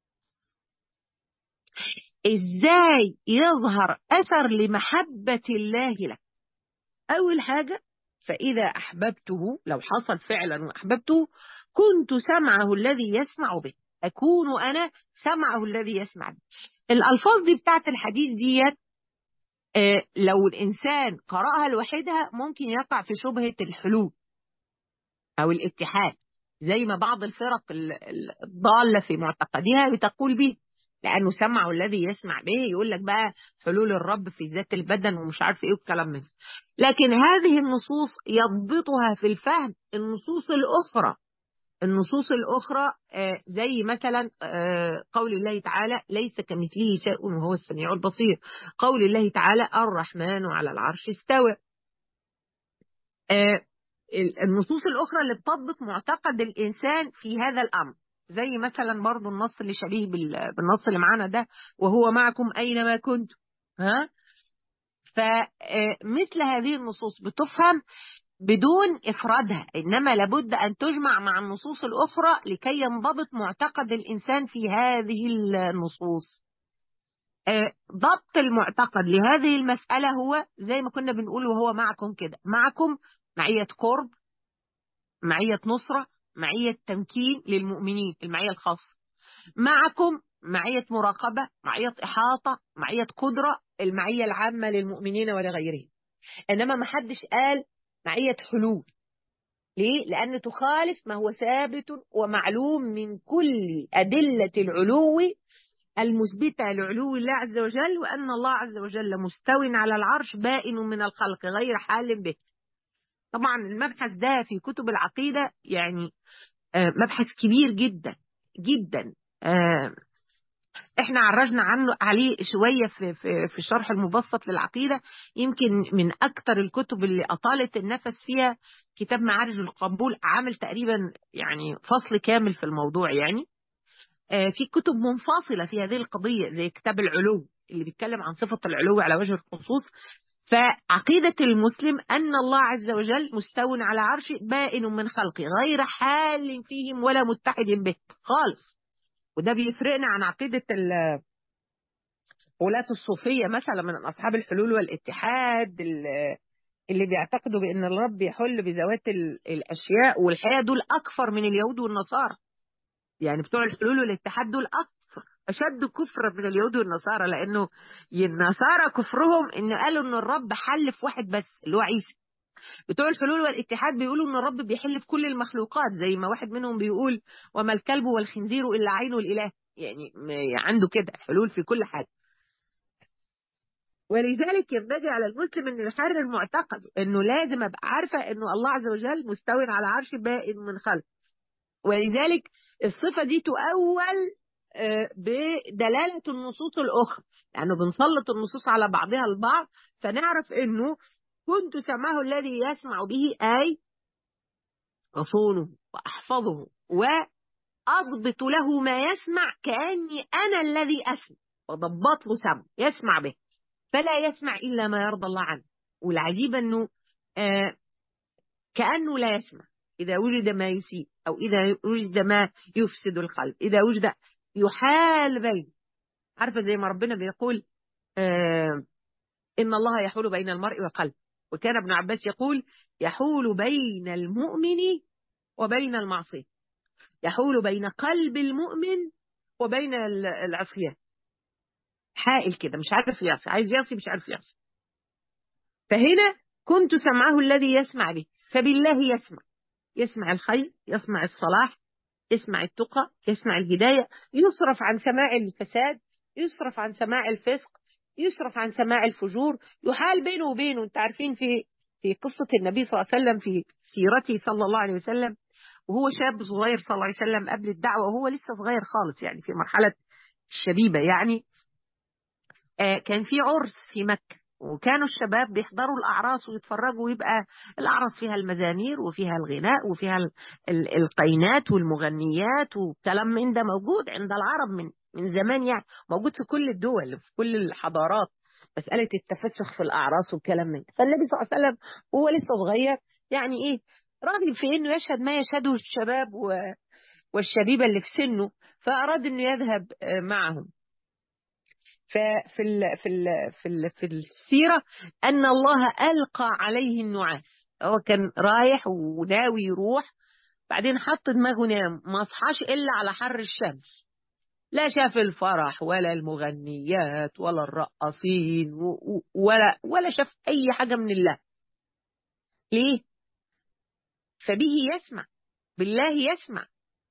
ازاي يظهر اثر لمحبة الله لك؟ اول حاجة فإذا أحببته، لو حصل فعلا وأحببته كنت سمعه الذي يسمع به، أكون أنا سمعه الذي يسمع به. الألفاظ دي بتاعت الحديث ديت آه لو الإنسان قرأها لوحدها ممكن يقع في شبهة الحلول أو الاتحاد، زي ما بعض الفرق الضالة في معتقدها بتقول به، لأنه سمعه الذي يسمع به يقول لك بقى حلول الرب في ذات البدن ومش عارف إيه والكلام منه. لكن هذه النصوص يضبطها في الفهم النصوص الأخرى. النصوص الأخرى آه زي مثلا آه قول الله تعالى ليس كمثله شيء وهو السميع البصير، قول الله تعالى الرحمن على العرش استوى. آه النصوص الأخرى اللي بتضبط معتقد الإنسان في هذا الأمر، زي مثلا برضو النص اللي شبيه بالنص اللي معانا ده، وهو معكم أينما كنتم. ها، فمثل هذه النصوص بتفهم بدون إفرادها، إنما لابد أن تجمع مع النصوص الأخرى لكي ينضبط معتقد الإنسان في هذه النصوص. ضبط المعتقد لهذه المسألة هو زي ما كنا بنقول وهو معكم كده، معكم معية قرب، معية نصرة، معية تمكين للمؤمنين، المعية الخاصة. معكم معية مراقبة، معية إحاطة، معية قدرة، المعية العامة للمؤمنين ولغيرهم. إنما ما حدش قال معية حلول. ليه؟ لأن تخالف ما هو ثابت ومعلوم من كل أدلة العلو المثبتة لعلو الله عز وجل، وأن الله عز وجل مستو على العرش بائن من الخلق غير حال به. طبعا المبحث ده في كتب العقيدة يعني مبحث كبير جدا جدا. احنا عرجنا عنه عليه شوية في, في, في الشرح المبسط للعقيدة. يمكن من أكتر الكتب اللي أطالت النفس فيها كتاب معارج القبول، عامل تقريبا يعني فصل كامل في الموضوع. يعني في كتب منفصلة في هذه القضية زي كتاب العلو اللي بيتكلم عن صفة العلو على وجه الخصوص. فعقيدة المسلم أن الله عز وجل مستو على عرشه بائن من خلقه غير حال فيهم ولا متحد به خالص. وده بيفرقنا عن عقيدة ولاة الصوفية مثلا من أصحاب الحلول والاتحاد اللي بيعتقدوا بأن الرب يحل بذوات الأشياء، والحقيقة دول أكفر من اليهود والنصارى. يعني بتوع الحلول والاتحاد دول أكفر أشد كفرا من اليهود والنصارى، لأنه النصارى كفرهم إن قالوا إن الرب حل في واحد بس اللي هو عيسى. بتوع الحلول والاتحاد بيقولوا إن الرب بيحل في كل المخلوقات، زي ما واحد منهم بيقول وما الكلب والخنزير إلا عين الإله. يعني عنده كده حلول في كل حاجة. ولذلك ينبغي على المسلم أن يحرر معتقده أنه لازم أبقى عارفة أنه الله عز وجل مستو على عرش بائن من خلق. ولذلك الصفة دي تؤول بدلالة النصوص الأخرى، لأنه يعني بنسلط النصوص على بعضها البعض فنعرف أنه كنت سمعه الذي يسمع به، أي أصونه وأحفظه وأضبط له ما يسمع كأني أنا الذي أسمع، وضبط له سمع يسمع به فلا يسمع إلا ما يرضى الله عنه. والعجيب أنه آه كأنه لا يسمع إذا وجد ما يسيء أو إذا وجد ما يفسد القلب، إذا وجد يحال بين، عارفة زي ما ربنا بيقول آه إن الله يحول بين المرء وقلب. وكان ابن عباس يقول يحول بين المؤمن وبين المعصية، يحول بين قلب المؤمن وبين العصيان، حائل كده مش عارف يعصي، عايز يعصي مش عارف يعصي. فهنا كنت سمعه الذي يسمع به، فبالله يسمع، يسمع الخير، يسمع الصلاح، يسمع التقى، يسمع الهداية، يصرف عن سماع الفساد، يصرف عن سماع الفسق، يصرف عن سماع الفجور، يحال بينه وبينه. انت عارفين في في قصة النبي صلى الله عليه وسلم، في سيرته صلى الله عليه وسلم، وهو شاب صغير صلى الله عليه وسلم قبل الدعوة، وهو لسه صغير خالص يعني في مرحلة الشبيبة يعني. آه كان في عرس في مكة، وكانوا الشباب بيحضروا الأعراس ويتفرجوا، ويبقى الأعراس فيها المزامير وفيها الغناء وفيها ال- ال- القينات والمغنيات وكلام من ده، موجود عند العرب من من زمان يعني، موجود في كل الدول في كل الحضارات، مسألة التفسخ في الأعراس والكلام من ده. فالنبي صلى الله عليه وسلم وهو لسه صغير يعني إيه، راغب في إنه يشهد ما يشهده الشباب و- والشبيبة اللي في سنه، فأراد إنه يذهب آه، معهم. ففي ال في ال في ال في السيرة أن الله ألقى عليه النعاس، هو كان رايح وناوي يروح، بعدين حط دماغه نام، ما صحاش إلا على حر الشمس، لا شاف الفرح ولا المغنيات ولا الرقاصين و- و- ولا ولا شاف أي حاجة من الله. ليه؟ فبه يسمع، بالله يسمع،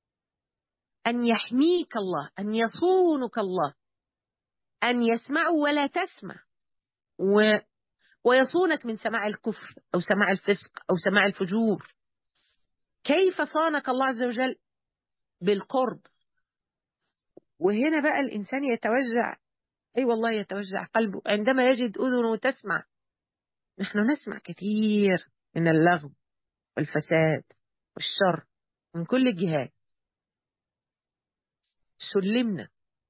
أن يحميك الله، أن يصونك الله، أن يسمعوا ولا تسمع، و ويصونك من سماع الكفر أو سماع الفسق أو سماع الفجور. كيف صانك الله عز وجل؟ بالقرب. وهنا بقى الإنسان يتوجع، أي أيوة والله يتوجع قلبه عندما يجد أذنه تسمع. نحن نسمع كثير من اللغو والفساد والشر من كل الجهات، سلمنا.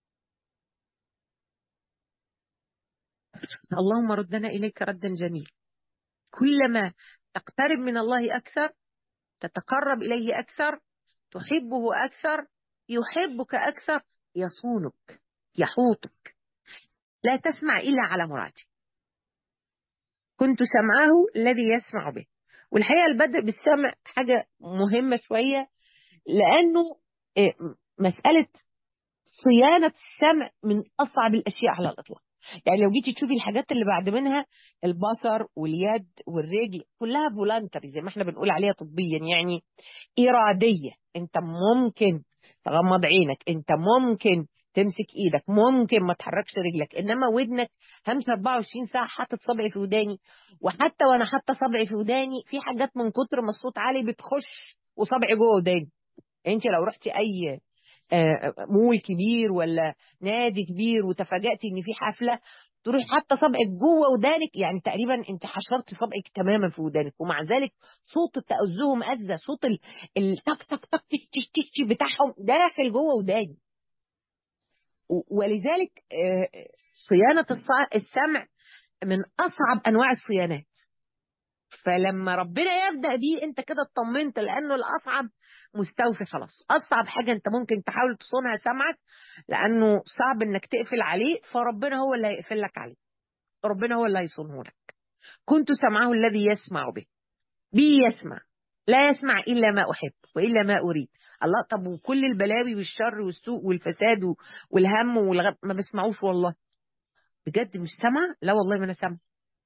اللهم ردنا إليك ردا جميلا. كلما تقترب من الله أكثر، تتقرب إليه أكثر، تحبه أكثر، يحبك أكثر، يصونك، يحوطك، لا تسمع إلا على مراده. كنت سمعه الذي يسمع به. والحقيقة البدء بالسمع حاجة مهمة شوية، لأنه إيه، مسألة صيانة السمع من أصعب الأشياء على الإطلاق. يعني لو جيتي تشوفي الحاجات اللي بعد منها، البصر واليد والرجل كلها فولانتري زي ما احنا بنقول عليها طبيا، يعني إرادية. انت ممكن تغمض عينك، انت ممكن تمسك ايدك، ممكن ما تحركش رجلك، انما ودنك همشي أربعة وعشرين ساعة حاطط صبعي في وداني، وحتى وانا حاطه صبعي في وداني في حاجات من كتر ما الصوت عالي بتخش وصبعي جوه وداني. انت لو رحتي اي آه، مول كبير ولا نادي كبير وتفاجأتي ان في حفلة، تروحي حاطه صبعك جوه ودانك، يعني تقريبا انت حشرتي صبعك تماما في ودانك، ومع ذلك صوت التأذهم أذى، صوت ال- التك تك تك تك تك تك بتاعهم داخل جوه وداني. و- ولذلك آه، صيانة الص- السمع من أصعب أنواع الصيانات. فلما ربنا يبدأ بيه انت كده اطمنت، لانه الاصعب مستوفي خلاص. اصعب حاجة انت ممكن تحاول تصونها سمعك، لانه صعب انك تقفل عليه، فربنا هو اللي هيقفل لك عليه، ربنا هو اللي هيصونه لك. كنت سمعه الذي يسمع به، بي يسمع، لا يسمع الا ما احب والا ما اريد. الله، طب وكل البلاوي والشر والسوء والفساد و- والهم والغم ما بسمعوش والله؟ بجد مش سمع؟ لا والله ما انا سمع.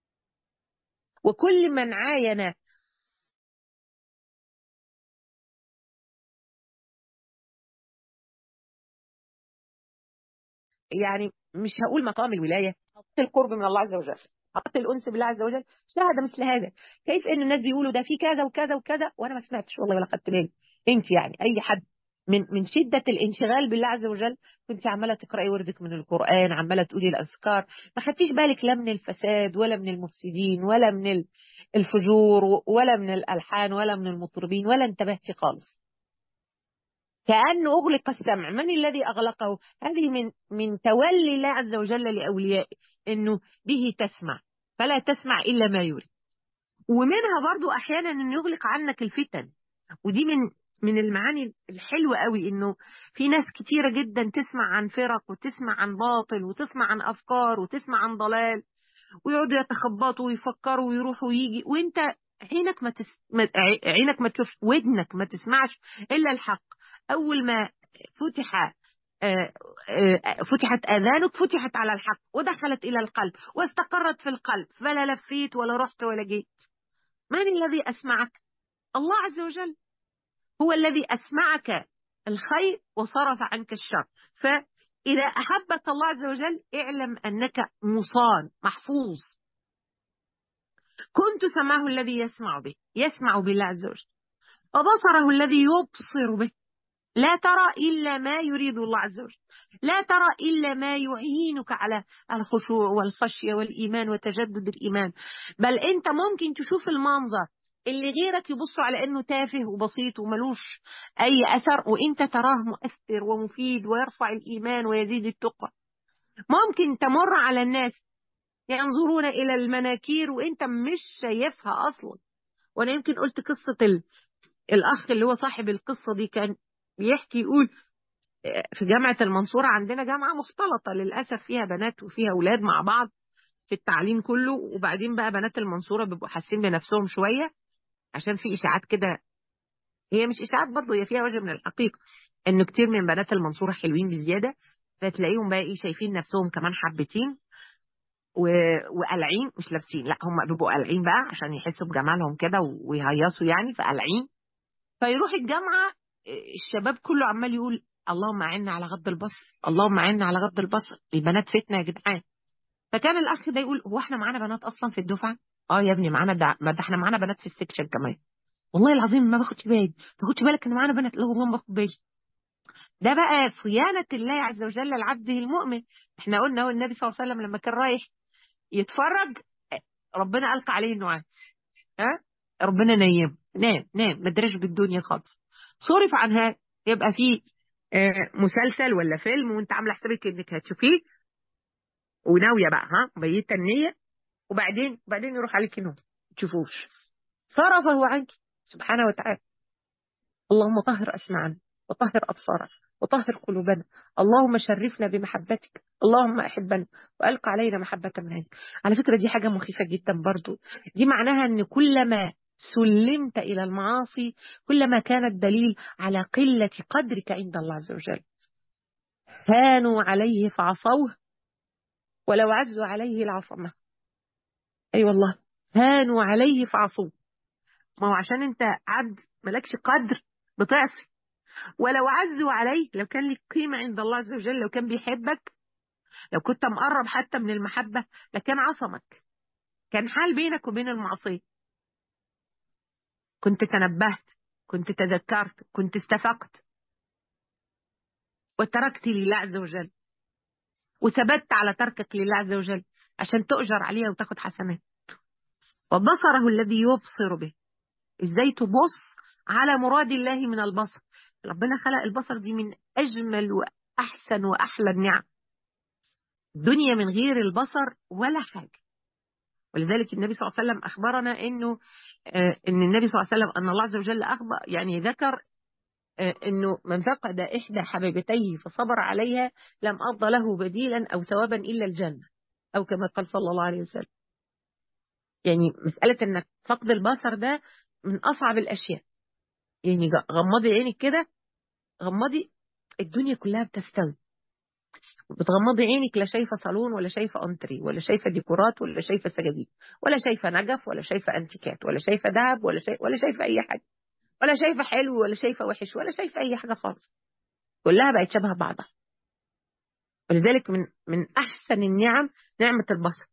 وكل من عاين، يعني مش هقول مقام الولاية، حقيقة القرب من الله عز وجل، حقيقة الأنس بالله عز وجل، شاهد مثل هذا. كيف إن الناس بيقولوا ده في كذا وكذا وكذا وأنا ما سمعتش والله ولا خدت بالي؟ أنت يعني أي حد من من شدة الانشغال بالله عز وجل كنت عمالة تقرأي وردك من القرآن، عمالة تقولي الأذكار، ما خدتيش بالك لا من الفساد ولا من المفسدين ولا من ال- الفجور ولا من الألحان ولا من المطربين، ولا انتبهتي خالص. كأنه أغلق السمع. من الذي أغلقه؟ هذه من من تولي الله عز وجل لأوليائه، إنه به تسمع، فلا تسمع إلا ما يريد. ومنها برضو أحيانا إنه يغلق عنك الفتن، ودي من من المعاني الحلوة قوي، إنه في ناس كتيرة جدا تسمع عن فرق وتسمع عن باطل وتسمع عن أفكار وتسمع عن ضلال، ويقعدوا يتخبطوا ويفكروا ويروحوا ويجي، وانت عينك ما, تس... ما... عينك ما تشوف، ودنك ما تسمعش الا الحق. اول ما فتح آه، آه، فتحت اذانك فتحت على الحق ودخلت الى القلب واستقرت في القلب، فلا لفيت ولا رحت ولا جيت. من الذي اسمعك؟ الله عز وجل هو الذي أسمعك الخير وصرف عنك الشر. فإذا أحبك الله عز وجل اعلم أنك مصان محفوظ. كنت سمعه الذي يسمع به، يسمع بالله عز وجل، وبصره الذي يبصر به. لا ترى إلا ما يريد الله عز وجل، لا ترى إلا ما يعينك على الخشوع والخشية والإيمان وتجدد الإيمان. بل أنت ممكن تشوف المنظر اللي غيرك يبصوا على أنه تافه وبسيط وملوش أي أثر، وأنت تراه مؤثر ومفيد ويرفع الإيمان ويزيد التقوى. ممكن تمر على الناس ينظرون إلى المناكير وأنت مش شايفها أصلا. وأنا يمكن قلت قصة ال... الأخ اللي هو صاحب القصة دي كان بيحكي يقول في جامعة المنصورة عندنا جامعة مختلطة للأسف، فيها بنات وفيها أولاد مع بعض في التعليم كله. وبعدين بقى بنات المنصورة بيبقوا حاسين بنفسهم شوية عشان في إشاعات كده، هي مش إشاعات برضه، هي فيها وجه من الحقيقة إنه كتير من بنات المنصورة حلوين بزيادة، فتلاقيهم بقى إيه شايفين نفسهم كمان حبتين و... وقلعين، مش لابسين، لا هم بيبقوا قلعين بقى عشان يحسوا بجمالهم كده ويهيصوا يعني، فقلعين. فيروح الجامعة الشباب كله عمال يقول اللهم أعنا على غض البصر، اللهم أعنا على غض البصر، البنات فتنة يا جدعان. فكان الأخ ده يقول هو احنا معانا بنات أصلا في الدفعة؟ اه يا ابني معانا، ده ما ده احنا معانا بنات في السكشن كمان. والله العظيم ما باخدش بالي، ما باخدش بالك ان معانا بنات؟ لا والله ما باخد بالي. ده بقى صيانة الله عز وجل لعبده المؤمن. احنا قلنا هو النبي صلى الله عليه وسلم لما كان رايح يتفرج ربنا ألقى عليه النعاس، ها ربنا نيم، نام نام ما ادراش بالدنيا خالص، صرف عنها. يبقى فيه آه، مسلسل ولا فيلم وانت عامله حسابك انك هتشوفيه وناويه بقى، ها مبيته النيه، وبعدين بعدين يروح عليك نوم ما تشوفوش، صرفه عنك سبحانه وتعالى. اللهم طهر اسماعنا وطهر أبصارنا وطهر قلوبنا، اللهم شرفنا بمحبتك، اللهم أحبنا وألق علينا محبة من عندك. على فكرة دي حاجة مخيفة جدا برضو، دي معناها أن كلما سلمت إلى المعاصي كلما كان الدليل على قلة قدرك عند الله عز وجل. هانوا عليه فعصوه ولو عزوا عليه العصمة. أي أيوة والله، هانوا عليه فعصوه، ما هو عشان أنت عبد ملكش قدر بتعصي. ولو عزوا عليه، لو كان لك قيمة عند الله عز وجل، لو كان بيحبك، لو كنت مقرب حتى من المحبة لكان عصمك، كان حال بينك وبين المعصية، كنت تنبهت، كنت تذكرت، كنت استفقت وتركت لله عز وجل، وثبت على تركك لله عز وجل عشان تؤجر عليها وتاخد حسنات. وبصره الذي يبصر به، ازاي تبص على مراد الله من البصر. ربنا خلق البصر دي من أجمل وأحسن وأحلى النعم. الدنيا من غير البصر ولا حاجة. ولذلك النبي صلى الله عليه وسلم أخبرنا إنه آه إن النبي صلى الله عليه وسلم أن الله عز وجل أخبر يعني ذكر آه إنه من فقد إحدى حبيبتيه فصبر عليها لم أرض له بديلا أو ثوابا إلا الجنة، أو كما قال صلى الله عليه وسلم. يعني مسألة إنك فقد البصر ده من أصعب الأشياء. يعني غمضي عينك كده، غمضي الدنيا كلها بتستوي، بتغمضي عينك لا شايفه صالون ولا شايفه انتري ولا شايفه ديكورات ولا شايفه سجاجيد ولا شايفه نجف ولا شايفه انتيكات ولا شايفه ذهب ولا شايفه ولا شايفه اي حاجه، ولا شايفه حلو ولا شايفه وحش ولا شايفه اي حاجه خالص، كلها بقت شبه بعضها. ولذلك من من احسن النعم نعمه البصر.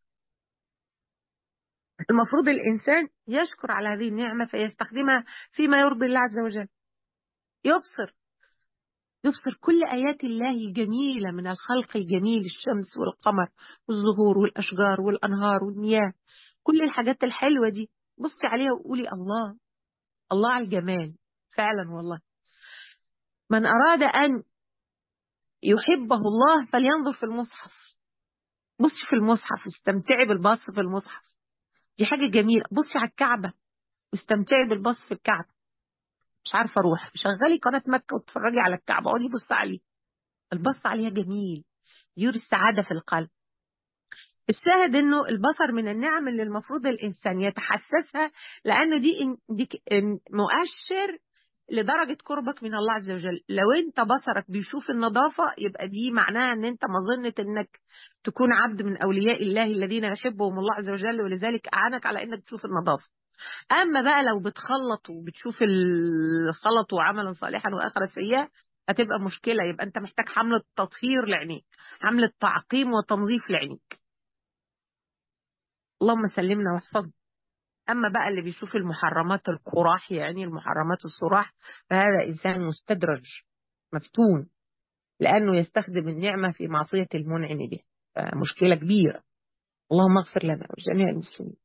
المفروض الانسان يشكر على هذه النعمه فيستخدمها فيما يرضي الله عز وجل. يبصر يبصر كل آيات الله الجميلة من الخلق الجميل، الشمس والقمر والزهور والأشجار والأنهار والمياه، كل الحاجات الحلوة دي بصي عليها وقولي الله، الله على الجمال فعلا والله. من أراد أن يحبه الله فلينظر في المصحف، بصي في المصحف واستمتعي بالبص في المصحف، دي حاجة جميلة. بصي على الكعبة واستمتعي بالبص في الكعبة. مش عارفة أروح، شغلي قناة مكة وتتفرجي على الكعبة اقعدي بصي عليه، البص عليها جميل، يوري السعادة في القلب. الشاهد انه البصر من النعم اللي المفروض الانسان يتحسسها، لانه دي دي مؤشر لدرجة قربك من الله عز وجل. لو انت بصرك بيشوف النظافة، يبقى دي معناها ان انت مظنة انك تكون عبد من اولياء الله الذين يحبهم الله عز وجل، ولذلك اعانك على انك تشوف النظافة. اما بقى لو بتخلط وبتشوف الخلط وعملا صالحا واخرة سيئة، هتبقى مشكلة. يبقى انت محتاج حملة تطهير لعينيك، حملة تعقيم وتنظيف لعينيك. اللهم سلمنا واحفظنا. أما بقى اللي بيشوف المحرمات القراح، يعني المحرمات الصراح، فهذا إنسان مستدرج مفتون، لأنه يستخدم النعمة في معصية المنعم به. مشكلة كبيرة. اللهم اغفر لنا وجميع المسلمين.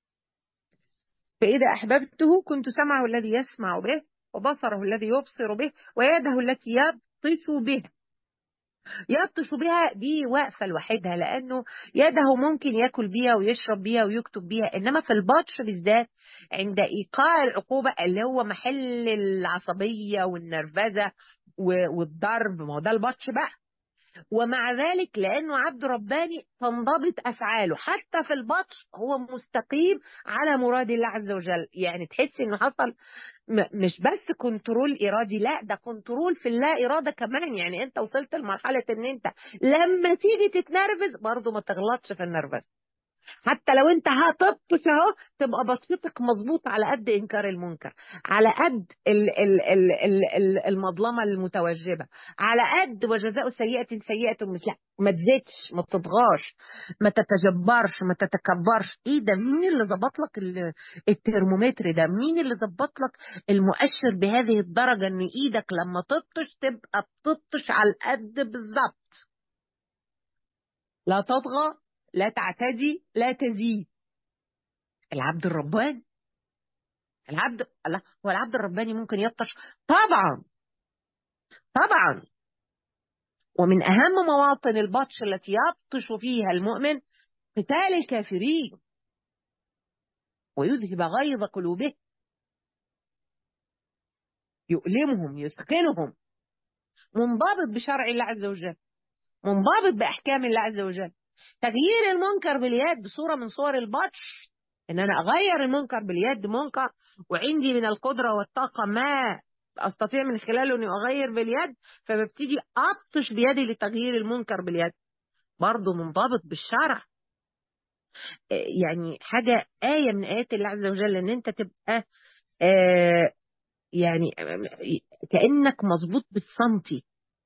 فإذا أحببته كنت سمعه الذي يسمع به، وبصره الذي يبصر به، ويده التي يبطش بها. يبطش بها دي واقفة لوحدها، لأنه يده ممكن يأكل بيها ويشرب بيها ويكتب بيها، إنما في البطش بالذات عند إيقاع العقوبة اللي هو محل العصبية والنرفزة والضرب، ما هو ده البطش بقى. ومع ذلك لأنه عبد رباني تنضبط أفعاله حتى في البطش، هو مستقيم على مراد الله عز وجل. يعني تحس إنه حصل مش بس كنترول إرادي، لا ده كنترول في اللا إرادة كمان. يعني أنت وصلت لمرحلة إن أنت لما تيجي تتنرفز برضه ما تغلطش في النرفز، حتى لو انت هتبطش اهو تبقى بطشتك مظبوط على قد انكار المنكر، على قد ال ال ال ال ال المظلمه المتوجبه، على قد وجزاء سيئه سيئه مثلها. ما تزيدش، ما تطغاش، ما تتجبرش، ما تتكبرش. ايه ده؟ مين اللي ظبط لك الترمومتر ده؟ مين اللي ظبط لك المؤشر بهذه الدرجه ان ايدك لما تبطش تبقى بتبطش على القد بالظبط؟ لا تطغى، لا تعتدي، لا تزيد. العبد الرباني، العبد الله هو العبد الرباني ممكن يبطش طبعا طبعا. ومن أهم مواطن البطش التي يبطش فيها المؤمن قتال الكافرين ويذهب غيظ قلوبه، يؤلمهم، يسكنهم، منضبط بشرع الله عز وجل، منضبط بأحكام الله عز وجل. تغيير المنكر باليد صورة من صور البطش، ان انا اغير المنكر باليد منكر، وعندي من القدرة والطاقة ما استطيع من خلاله اني اغير باليد، فببتدي ابطش بيدي لتغيير المنكر باليد، برضه منضبط بالشرع. يعني حاجة آية من آيات الله عز وجل ان انت تبقى آه يعني كأنك مظبوط بالسنتي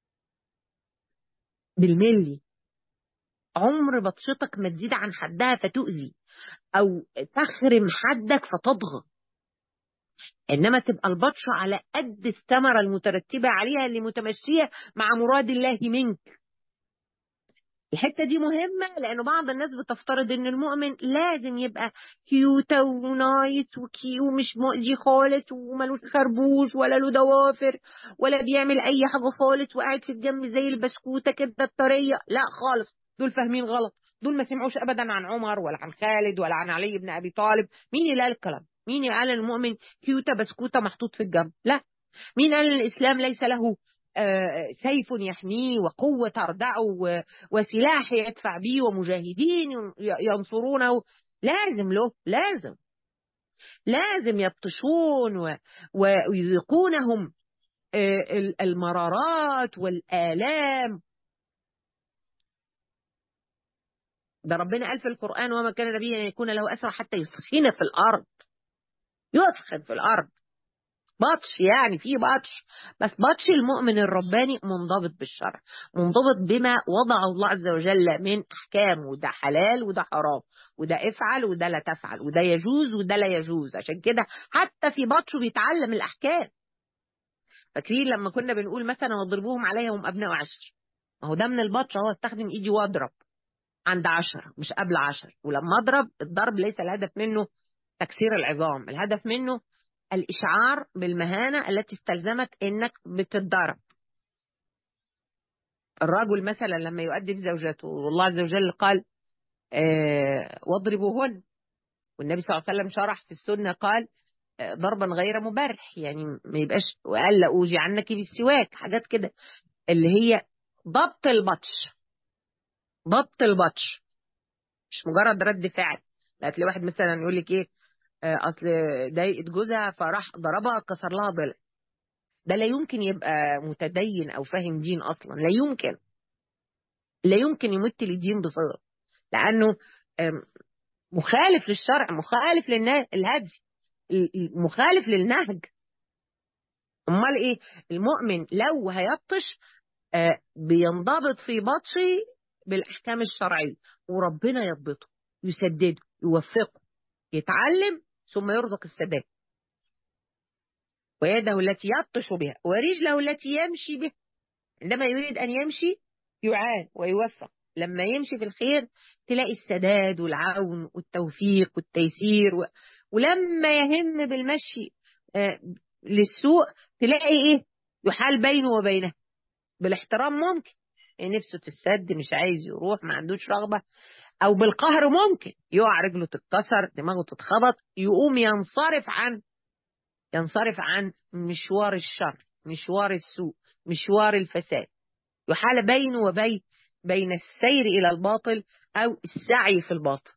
بالملي، عمر بطشتك ما تزيد عن حدها فتؤذي او تخرم حدك فتضغط، انما تبقى البطشه على قد الثمره المترتبه عليها اللي متمشيه مع مراد الله منك. الحته دي مهمه، لانه بعض الناس بتفترض ان المؤمن لازم يبقى كيوتا ونايس وكيو مش مؤذي خالص وملوش خربوش ولا له ضوافر ولا بيعمل اي حاجه خالص وقاعد في الجنب زي البسكوته كده الطريه. لا خالص، دول فاهمين غلط. دول ما سمعوش ابدا عن عمر ولا عن خالد ولا عن علي بن ابي طالب. مين اللي قال الكلام؟ مين اللي قال المؤمن كيوتا بسكوته محطوط في الجنب؟ لا. مين قال ان الاسلام ليس له سيف يحميه وقوة تردعه وسلاح يدفع به ومجاهدين ينصرونه؟ لازم له، لازم لازم يبطشون ويذيقونهم المرارات والآلام. ده ربنا قال في القرآن: وما كان نبيا أن يكون له أسرى حتى يسخن في الأرض. يسخن في الأرض، بطش يعني في بطش، بس بطش المؤمن الرباني منضبط بالشرع، منضبط بما وضعه الله عز وجل من احكام، وده حلال وده حرام، وده افعل وده لا تفعل، وده يجوز وده لا يجوز. عشان كده حتى في بطشه بيتعلم الاحكام. فاكرين لما كنا بنقول مثلا واضربوهم عليها هم ابناء عشر؟ ما هو ده من البطش، هو استخدم ايدي واضرب عند عشرة مش قبل عشر. ولما اضرب، الضرب ليس الهدف منه تكسير العظام، الهدف منه الإشعار بالمهانة التي استلزمت إنك بتتضرب. الرجل مثلا لما يؤدب زوجته، والله عز وجل قال آه واضربوهن، والنبي صلى الله عليه وسلم شرح في السنة قال آه ضربا غير مبرح، يعني ما يبقاش، وقال لأوجي عنك بالسواك، حاجات كده اللي هي ضبط البطش، ضبط البطش. مش مجرد رد فعل. لا، تلاقي واحد مثلا يقول لك ايه، آه، اصل ضايقت جوزها فراح ضربها كسر لها ضلع. ده لا يمكن يبقى متدين او فاهم دين اصلا، لا يمكن، لا يمكن يمت للدين بصدق، لانه آم، مخالف للشرع، مخالف للهدي، مخالف للنهج. امال ايه؟ المؤمن لو هيبطش آه، بينضبط في بطشه بالاحكام الشرعيه، وربنا يضبطه، يسدده، يوفقه، يتعلم ثم يرزق السداد. ويده التي يبطش بها ورجله التي يمشي بها. عندما يريد أن يمشي يعان ويوفق، لما يمشي في الخير تلاقي السداد والعون والتوفيق والتيسير و... ولما يهم بالمشي آه للسوء تلاقي إيه؟ يحال بينه وبينه بالاحترام ممكن، يعني نفسه تتسد، مش عايز يروح، ما عندوش رغبة، أو بالقهر ممكن يقع، رجله تتكسر، دماغه تتخبط، يقوم ينصرف عن ينصرف عن مشوار الشر، مشوار السوء، مشوار الفساد، يحال بينه وبين بين السير إلى الباطل أو السعي في الباطل.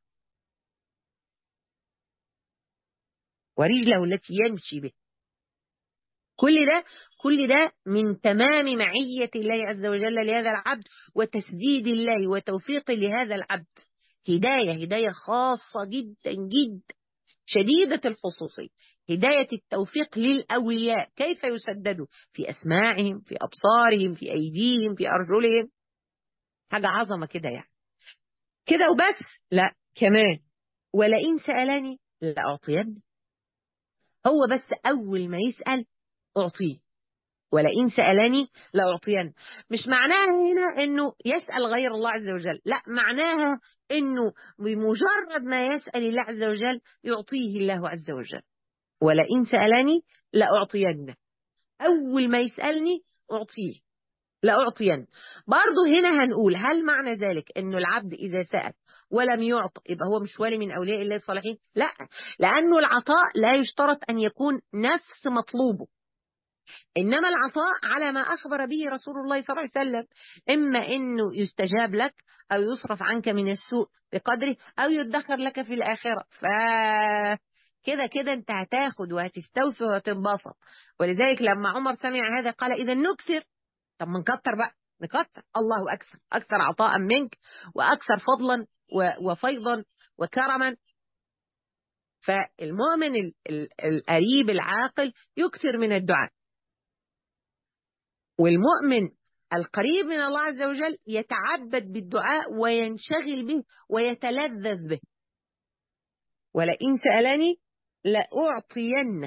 ورجله التي يمشي به. كل ده كل ده من تمام معية الله عز وجل لهذا العبد، وتسديد الله وتوفيقه لهذا العبد. هداية هداية خاصة جدا جدا، شديدة الخصوصية، هداية التوفيق للأولياء، كيف يسددوا في أسماعهم، في أبصارهم، في أيديهم، في أرجلهم. حاجة عظمة كده يعني. كده وبس؟ لا، كمان ولئن سألني لأعطيني. هو بس أول ما يسأل أعطيه. ولئن سألني لأعطيني. مش معناها هنا إنه يسأل غير الله عز وجل، لا، معناها إنه بمجرد ما يسأل الله عز وجل يعطيه الله عز وجل. ولئن سألني لأعطينه. أول ما يسألني أعطيه، لأعطين. برضه هنا هنقول هل معنى ذلك أنه العبد إذا سأل ولم يعطى يبقى هو مش ولي من أولياء الله الصالحين؟ لا، لأنه العطاء لا يشترط أن يكون نفس مطلوبه، إنما العطاء على ما أخبر به رسول الله صلى الله عليه وسلم، إما أنه يستجاب لك أو يصرف عنك من السوء بقدره أو يدخر لك في الآخرة. ف كده كده أنت هتاخد وهتستوفي وهتنبسط. ولذلك لما عمر سمع هذا قال إذا نكثر. طب ما نكتر بقى، نكتر، الله أكثر، أكثر عطاء منك وأكثر فضلا وفيضا وكرما. فالمؤمن القريب العاقل يكثر من الدعاء، والمؤمن القريب من الله عز وجل يتعبد بالدعاء وينشغل به ويتلذذ به. ولئن سألني لأعطينه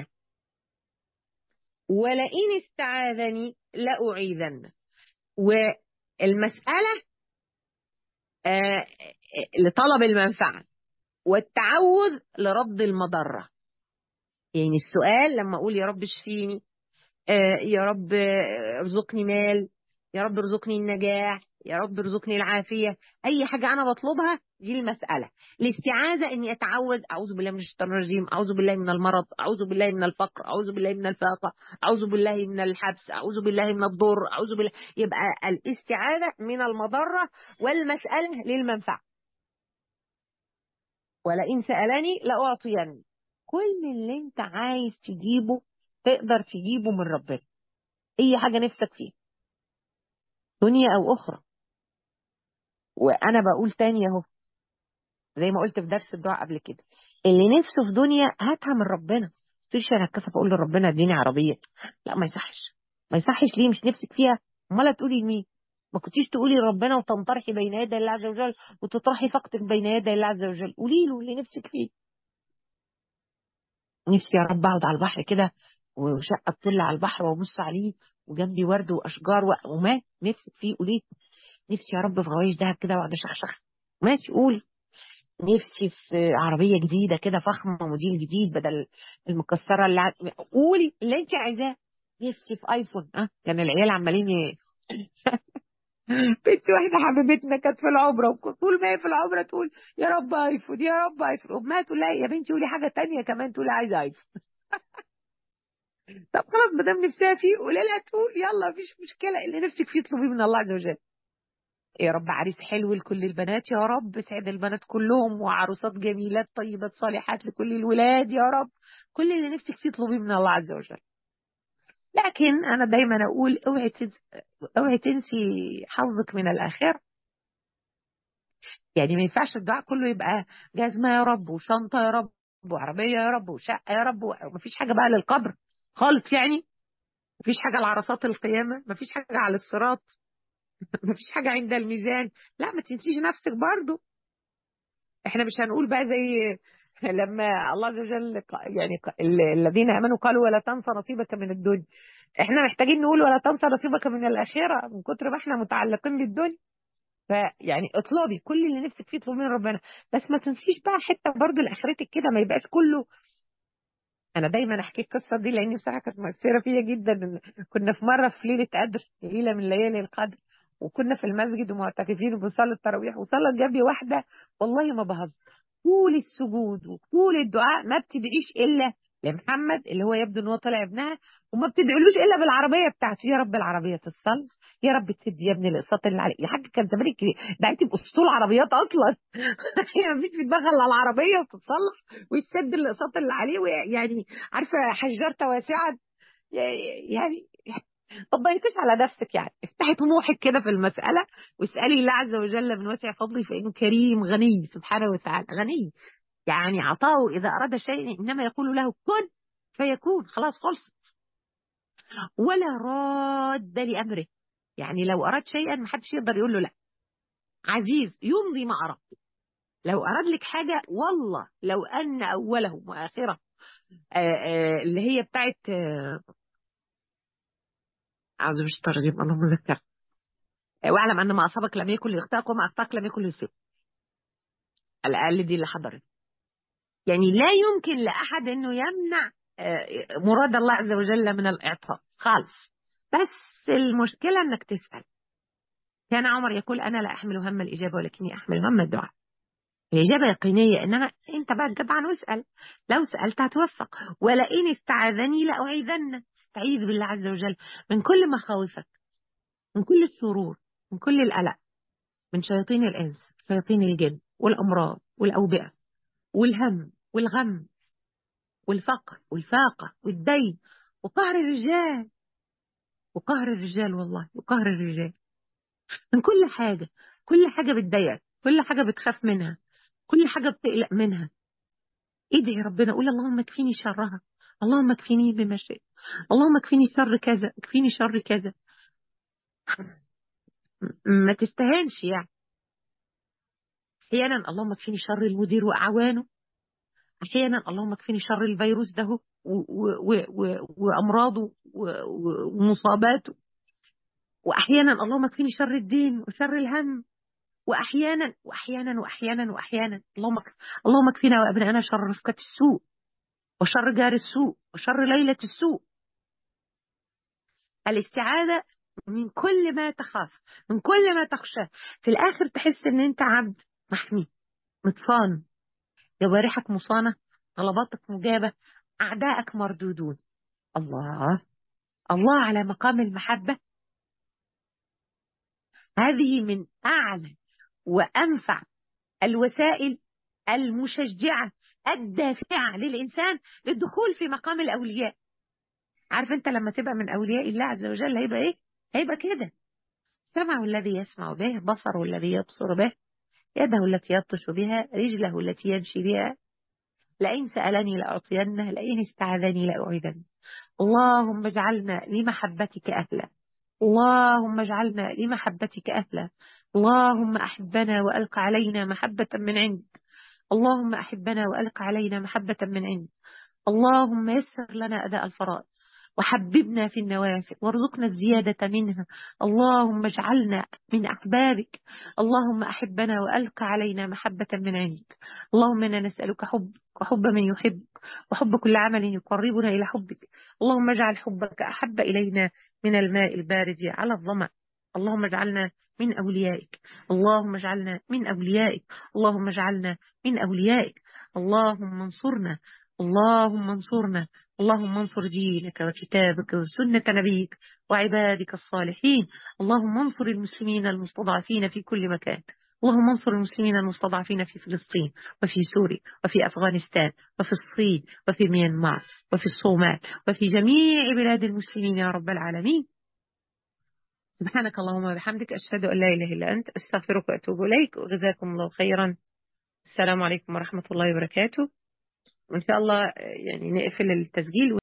ولئن استعاذني لأعيذنه. والمسألة آه لطلب المنفعة، والتعوذ لرد المضرة. يعني السؤال لما أقول يا رب اشفيني، آه يا رب ارزقني مال، يا رب ارزقني النجاح، يا رب ارزقني العافية، أي حاجة أنا بطلبها دي المسألة. الاستعاذة إني أتعوذ، أعوذ بالله من الشيطان الرجيم، أعوذ بالله من المرض، أعوذ بالله من الفقر، أعوذ بالله من الفاقة، أعوذ بالله من الحبس، أعوذ بالله من الضر، أعوذ بالله. يبقى الاستعاذة من المضرة، والمسألة للمنفعة. ولئن سألني لأعطيني. كل اللي انت عايز تجيبه تقدر تجيبه من ربنا، اي حاجة نفسك فيها دنيا او اخرى. وانا بقول تاني اهو، زي ما قلت في درس الدعاء قبل كده، اللي نفسه في دنيا هاتها من ربنا. تقولش انا هتكسف اقول لربنا اديني عربية، لا ما يصحش. ما يصحش ليه؟ مش نفسك فيها؟ امال تقولي لمين؟ ما كنتيش تقولي لربنا وتنطرحي بين يدي الله عز وجل وتطرحي فقدك بين يدي الله عز وجل؟ قولي له اللي نفسك فيه. نفسي يا رب اقعد على البحر كده وشقه تطل على البحر وابص عليه وجنبي ورد واشجار وما نفسك فيه قولي. نفسي يا رب في غوايش دهب كده واقعد اشخشخ، ماشي قولي. نفسي في عربيه جديده كده فخمه موديل جديد بدل المكسره اللي ع... قولي اللي انت عايزاه. نفسي في ايفون. اه كان العيال عمالين ي- بنت واحده حبيبتنا كانت في العمره، وطول ما هي في العمره تقول يا رب ايفون يا رب ايفون، امها تقول لها يا بنتي قولي حاجه تانية كمان، تقول عايزه ايفون. طب خلاص ما دام نفسها فيه قولي لها تقول، يلا مفيش مشكله، اللي نفسك فيه اطلبيه من الله عز وجل. يا رب عريس حلو لكل البنات، يا رب سعد البنات كلهم، وعروسات جميلات طيبات صالحات لكل الولاد يا رب. كل اللي نفسك فيه اطلبيه من الله عز وجل. لكن انا دايما اقول اوعي تنسي، اوعي تنسي حظك من الاخره. يعني ما ينفعش الدعاء كله يبقى جزمه يا رب وشنطه يا رب وعربيه يا رب وشقه يا رب، ومفيش حاجه بقى للقبر خالص. يعني مفيش حاجه لعرصات القيامه، مفيش حاجه على الصراط، مفيش حاجه عند الميزان. لا ما تنسيش نفسك برضو. احنا مش هنقول بقى زي لما الله عز وجل ق- يعني ق- ال- الذين امنوا قالوا ولا تنسى نصيبك من الدنيا. احنا محتاجين نقول ولا تنسى نصيبك من الاخره من كتر ما احنا متعلقين بالدنيا. فيعني اطلبي كل اللي نفسك فيه، اطلبي من ربنا، بس ما تنسيش بقى حته برضه لاخرتك كده، ما يبقاش كله. انا دايما احكي القصه دي لان بصراحه كانت مؤثره فيا جدا. إن كنا في مره في ليله قدر، ليله من ليالي القدر، وكنا في المسجد ومعتكفين وبنصلي التراويح، وصلت جنبي واحده والله ما بهزر، طول السجود وطول الدعاء ما بتدعيش الا لمحمد اللي هو يبدو ان هو طلع ابنها، وما بتدعيلوش الا بالعربيه بتاعته. يا رب العربيه تصلح، يا رب تسد يا ابني الاقساط اللي عليك. يا حاج كان زمانك دعيتي باسطول عربيات اصلا. هي ما فيش في دماغها الا العربيه وتتصلح ويسد الاقساط اللي عليه، ويعني عارفه حجرته واسعه. يعني ما تضيقيش على نفسك، يعني افتحي طموحك كده في المسألة، واسألي الله عز وجل من واسع فضله، فإنه كريم غني سبحانه وتعالى. غني يعني عطاؤه إذا أراد شيئا إنما يقول له كن فيكون، خلاص خلص. ولا راد لأمره، يعني لو أراد شيئا محدش يقدر يقول له لا. عزيز يمضي ما أراد. لو أراد لك حاجة والله لو أن أوله وآخره آه، آه، اللي هي بتاعت آه، أعوذ بالله من الشيطان الرجيم، اللهم ذكر، واعلم ان ما اصابك لم يكن ليخطئك وما اخطاك لم يكن ليصيبك. على الاقل دي اللي حضرت. يعني لا يمكن لاحد انه يمنع آه، مراد الله عز وجل من الاعطاء خالص. بس المشكله انك تسال. كان عمر يقول انا لا احمل هم الاجابه ولكني احمل هم الدعاء. الاجابه يقينيه، انما انت بقى جدعا واسال. لو سالت هتوفق. ولئن استعاذني لاعيذن. استعيذ بالله عز وجل من كل مخاوفك، من كل الشرور، من كل القلق، من شياطين الإنس، شياطين الجن والأمراض والأوبئة والهم والغم والفقر والفاقة والدين وقهر الرجال. وقهر الرجال والله، وقهر الرجال من كل حاجة. كل حاجة بتضايقك، كل حاجة بتخاف منها، كل حاجة بتقلق منها. ادعي ربنا، قول اللهم اكفيني شرها، اللهم اكفيني بما شئت، اللهم اكفيني شر كذا، اكفيني شر كذا. ما تستهانش يعني. احيانا اللهم اكفيني شر المدير واعوانه، احيانا اللهم اكفني شر الفيروس ده و- و- و- و- وامراضه و- و- ومصاباته. واحيانا اللهم اكفني شر الدين وشر الهم. واحيانا واحيانا واحيانا واحيانا اللهم اك- اللهم اكفنا وابنائنا شر رفقة السوء وشر جار السوء وشر ليلة السوء. الاستعاذة من كل ما تخاف، من كل ما تخشى. في الاخر تحس ان انت عبد محمي مطفان، جوارحك مصانة، طلباتك مجابة، اعدائك مردودون. الله، الله على مقام المحبة. هذه من أعلى وأنفع الوسائل المشجعة الدافعة للإنسان للدخول في مقام الأولياء. عارف أنت لما تبقى من أولياء الله عز وجل هيبقى إيه؟ هيبقى كده. سمعه الذي يسمع به، بصره الذي يبصر به، يده التي يبطش بها، رجله التي يمشي بها. لئن سألني لأعطينه، لئن استعاذني لأعيذنه. اللهم اجعلنا لمحبتك أهلا، اللهم اجعلنا لمحبتك أهلا. اللهم أحبنا وألق علينا محبة من عندك، اللهم أحبنا وألق علينا محبة من عندك. اللهم يسر لنا أداء الفرائض وحببنا في النوافل وارزقنا الزيادة منها. اللهم اجعلنا من أحبابك. اللهم أحبنا وألق علينا محبة من عندك. اللهم إنا نسألك حب وحب من يحبك وحب كل عمل يقربنا إلى حبك. اللهم اجعل حبك أحب إلينا من الماء البارد على الظمأ. اللهم اجعلنا من أوليائك، اللهم اجعلنا من أوليائك، اللهم اجعلنا من أوليائك. اللهم انصرنا اللهم انصرنا، اللهم انصر دينك وكتابك وسنة نبيك وعبادك الصالحين. اللهم انصر المسلمين المستضعفين في كل مكان. اللهم انصر المسلمين المستضعفين في فلسطين وفي سوريا وفي أفغانستان وفي الصين وفي ميانمار وفي الصومال وفي جميع بلاد المسلمين يا رب العالمين. سبحانك اللهم وبحمدك، أشهد أن لا إله إلا أنت، أستغفرك وأتوب إليك، وجزاكم الله خيرا. السلام عليكم ورحمة الله وبركاته. وإن شاء الله يعني نقفل التسجيل.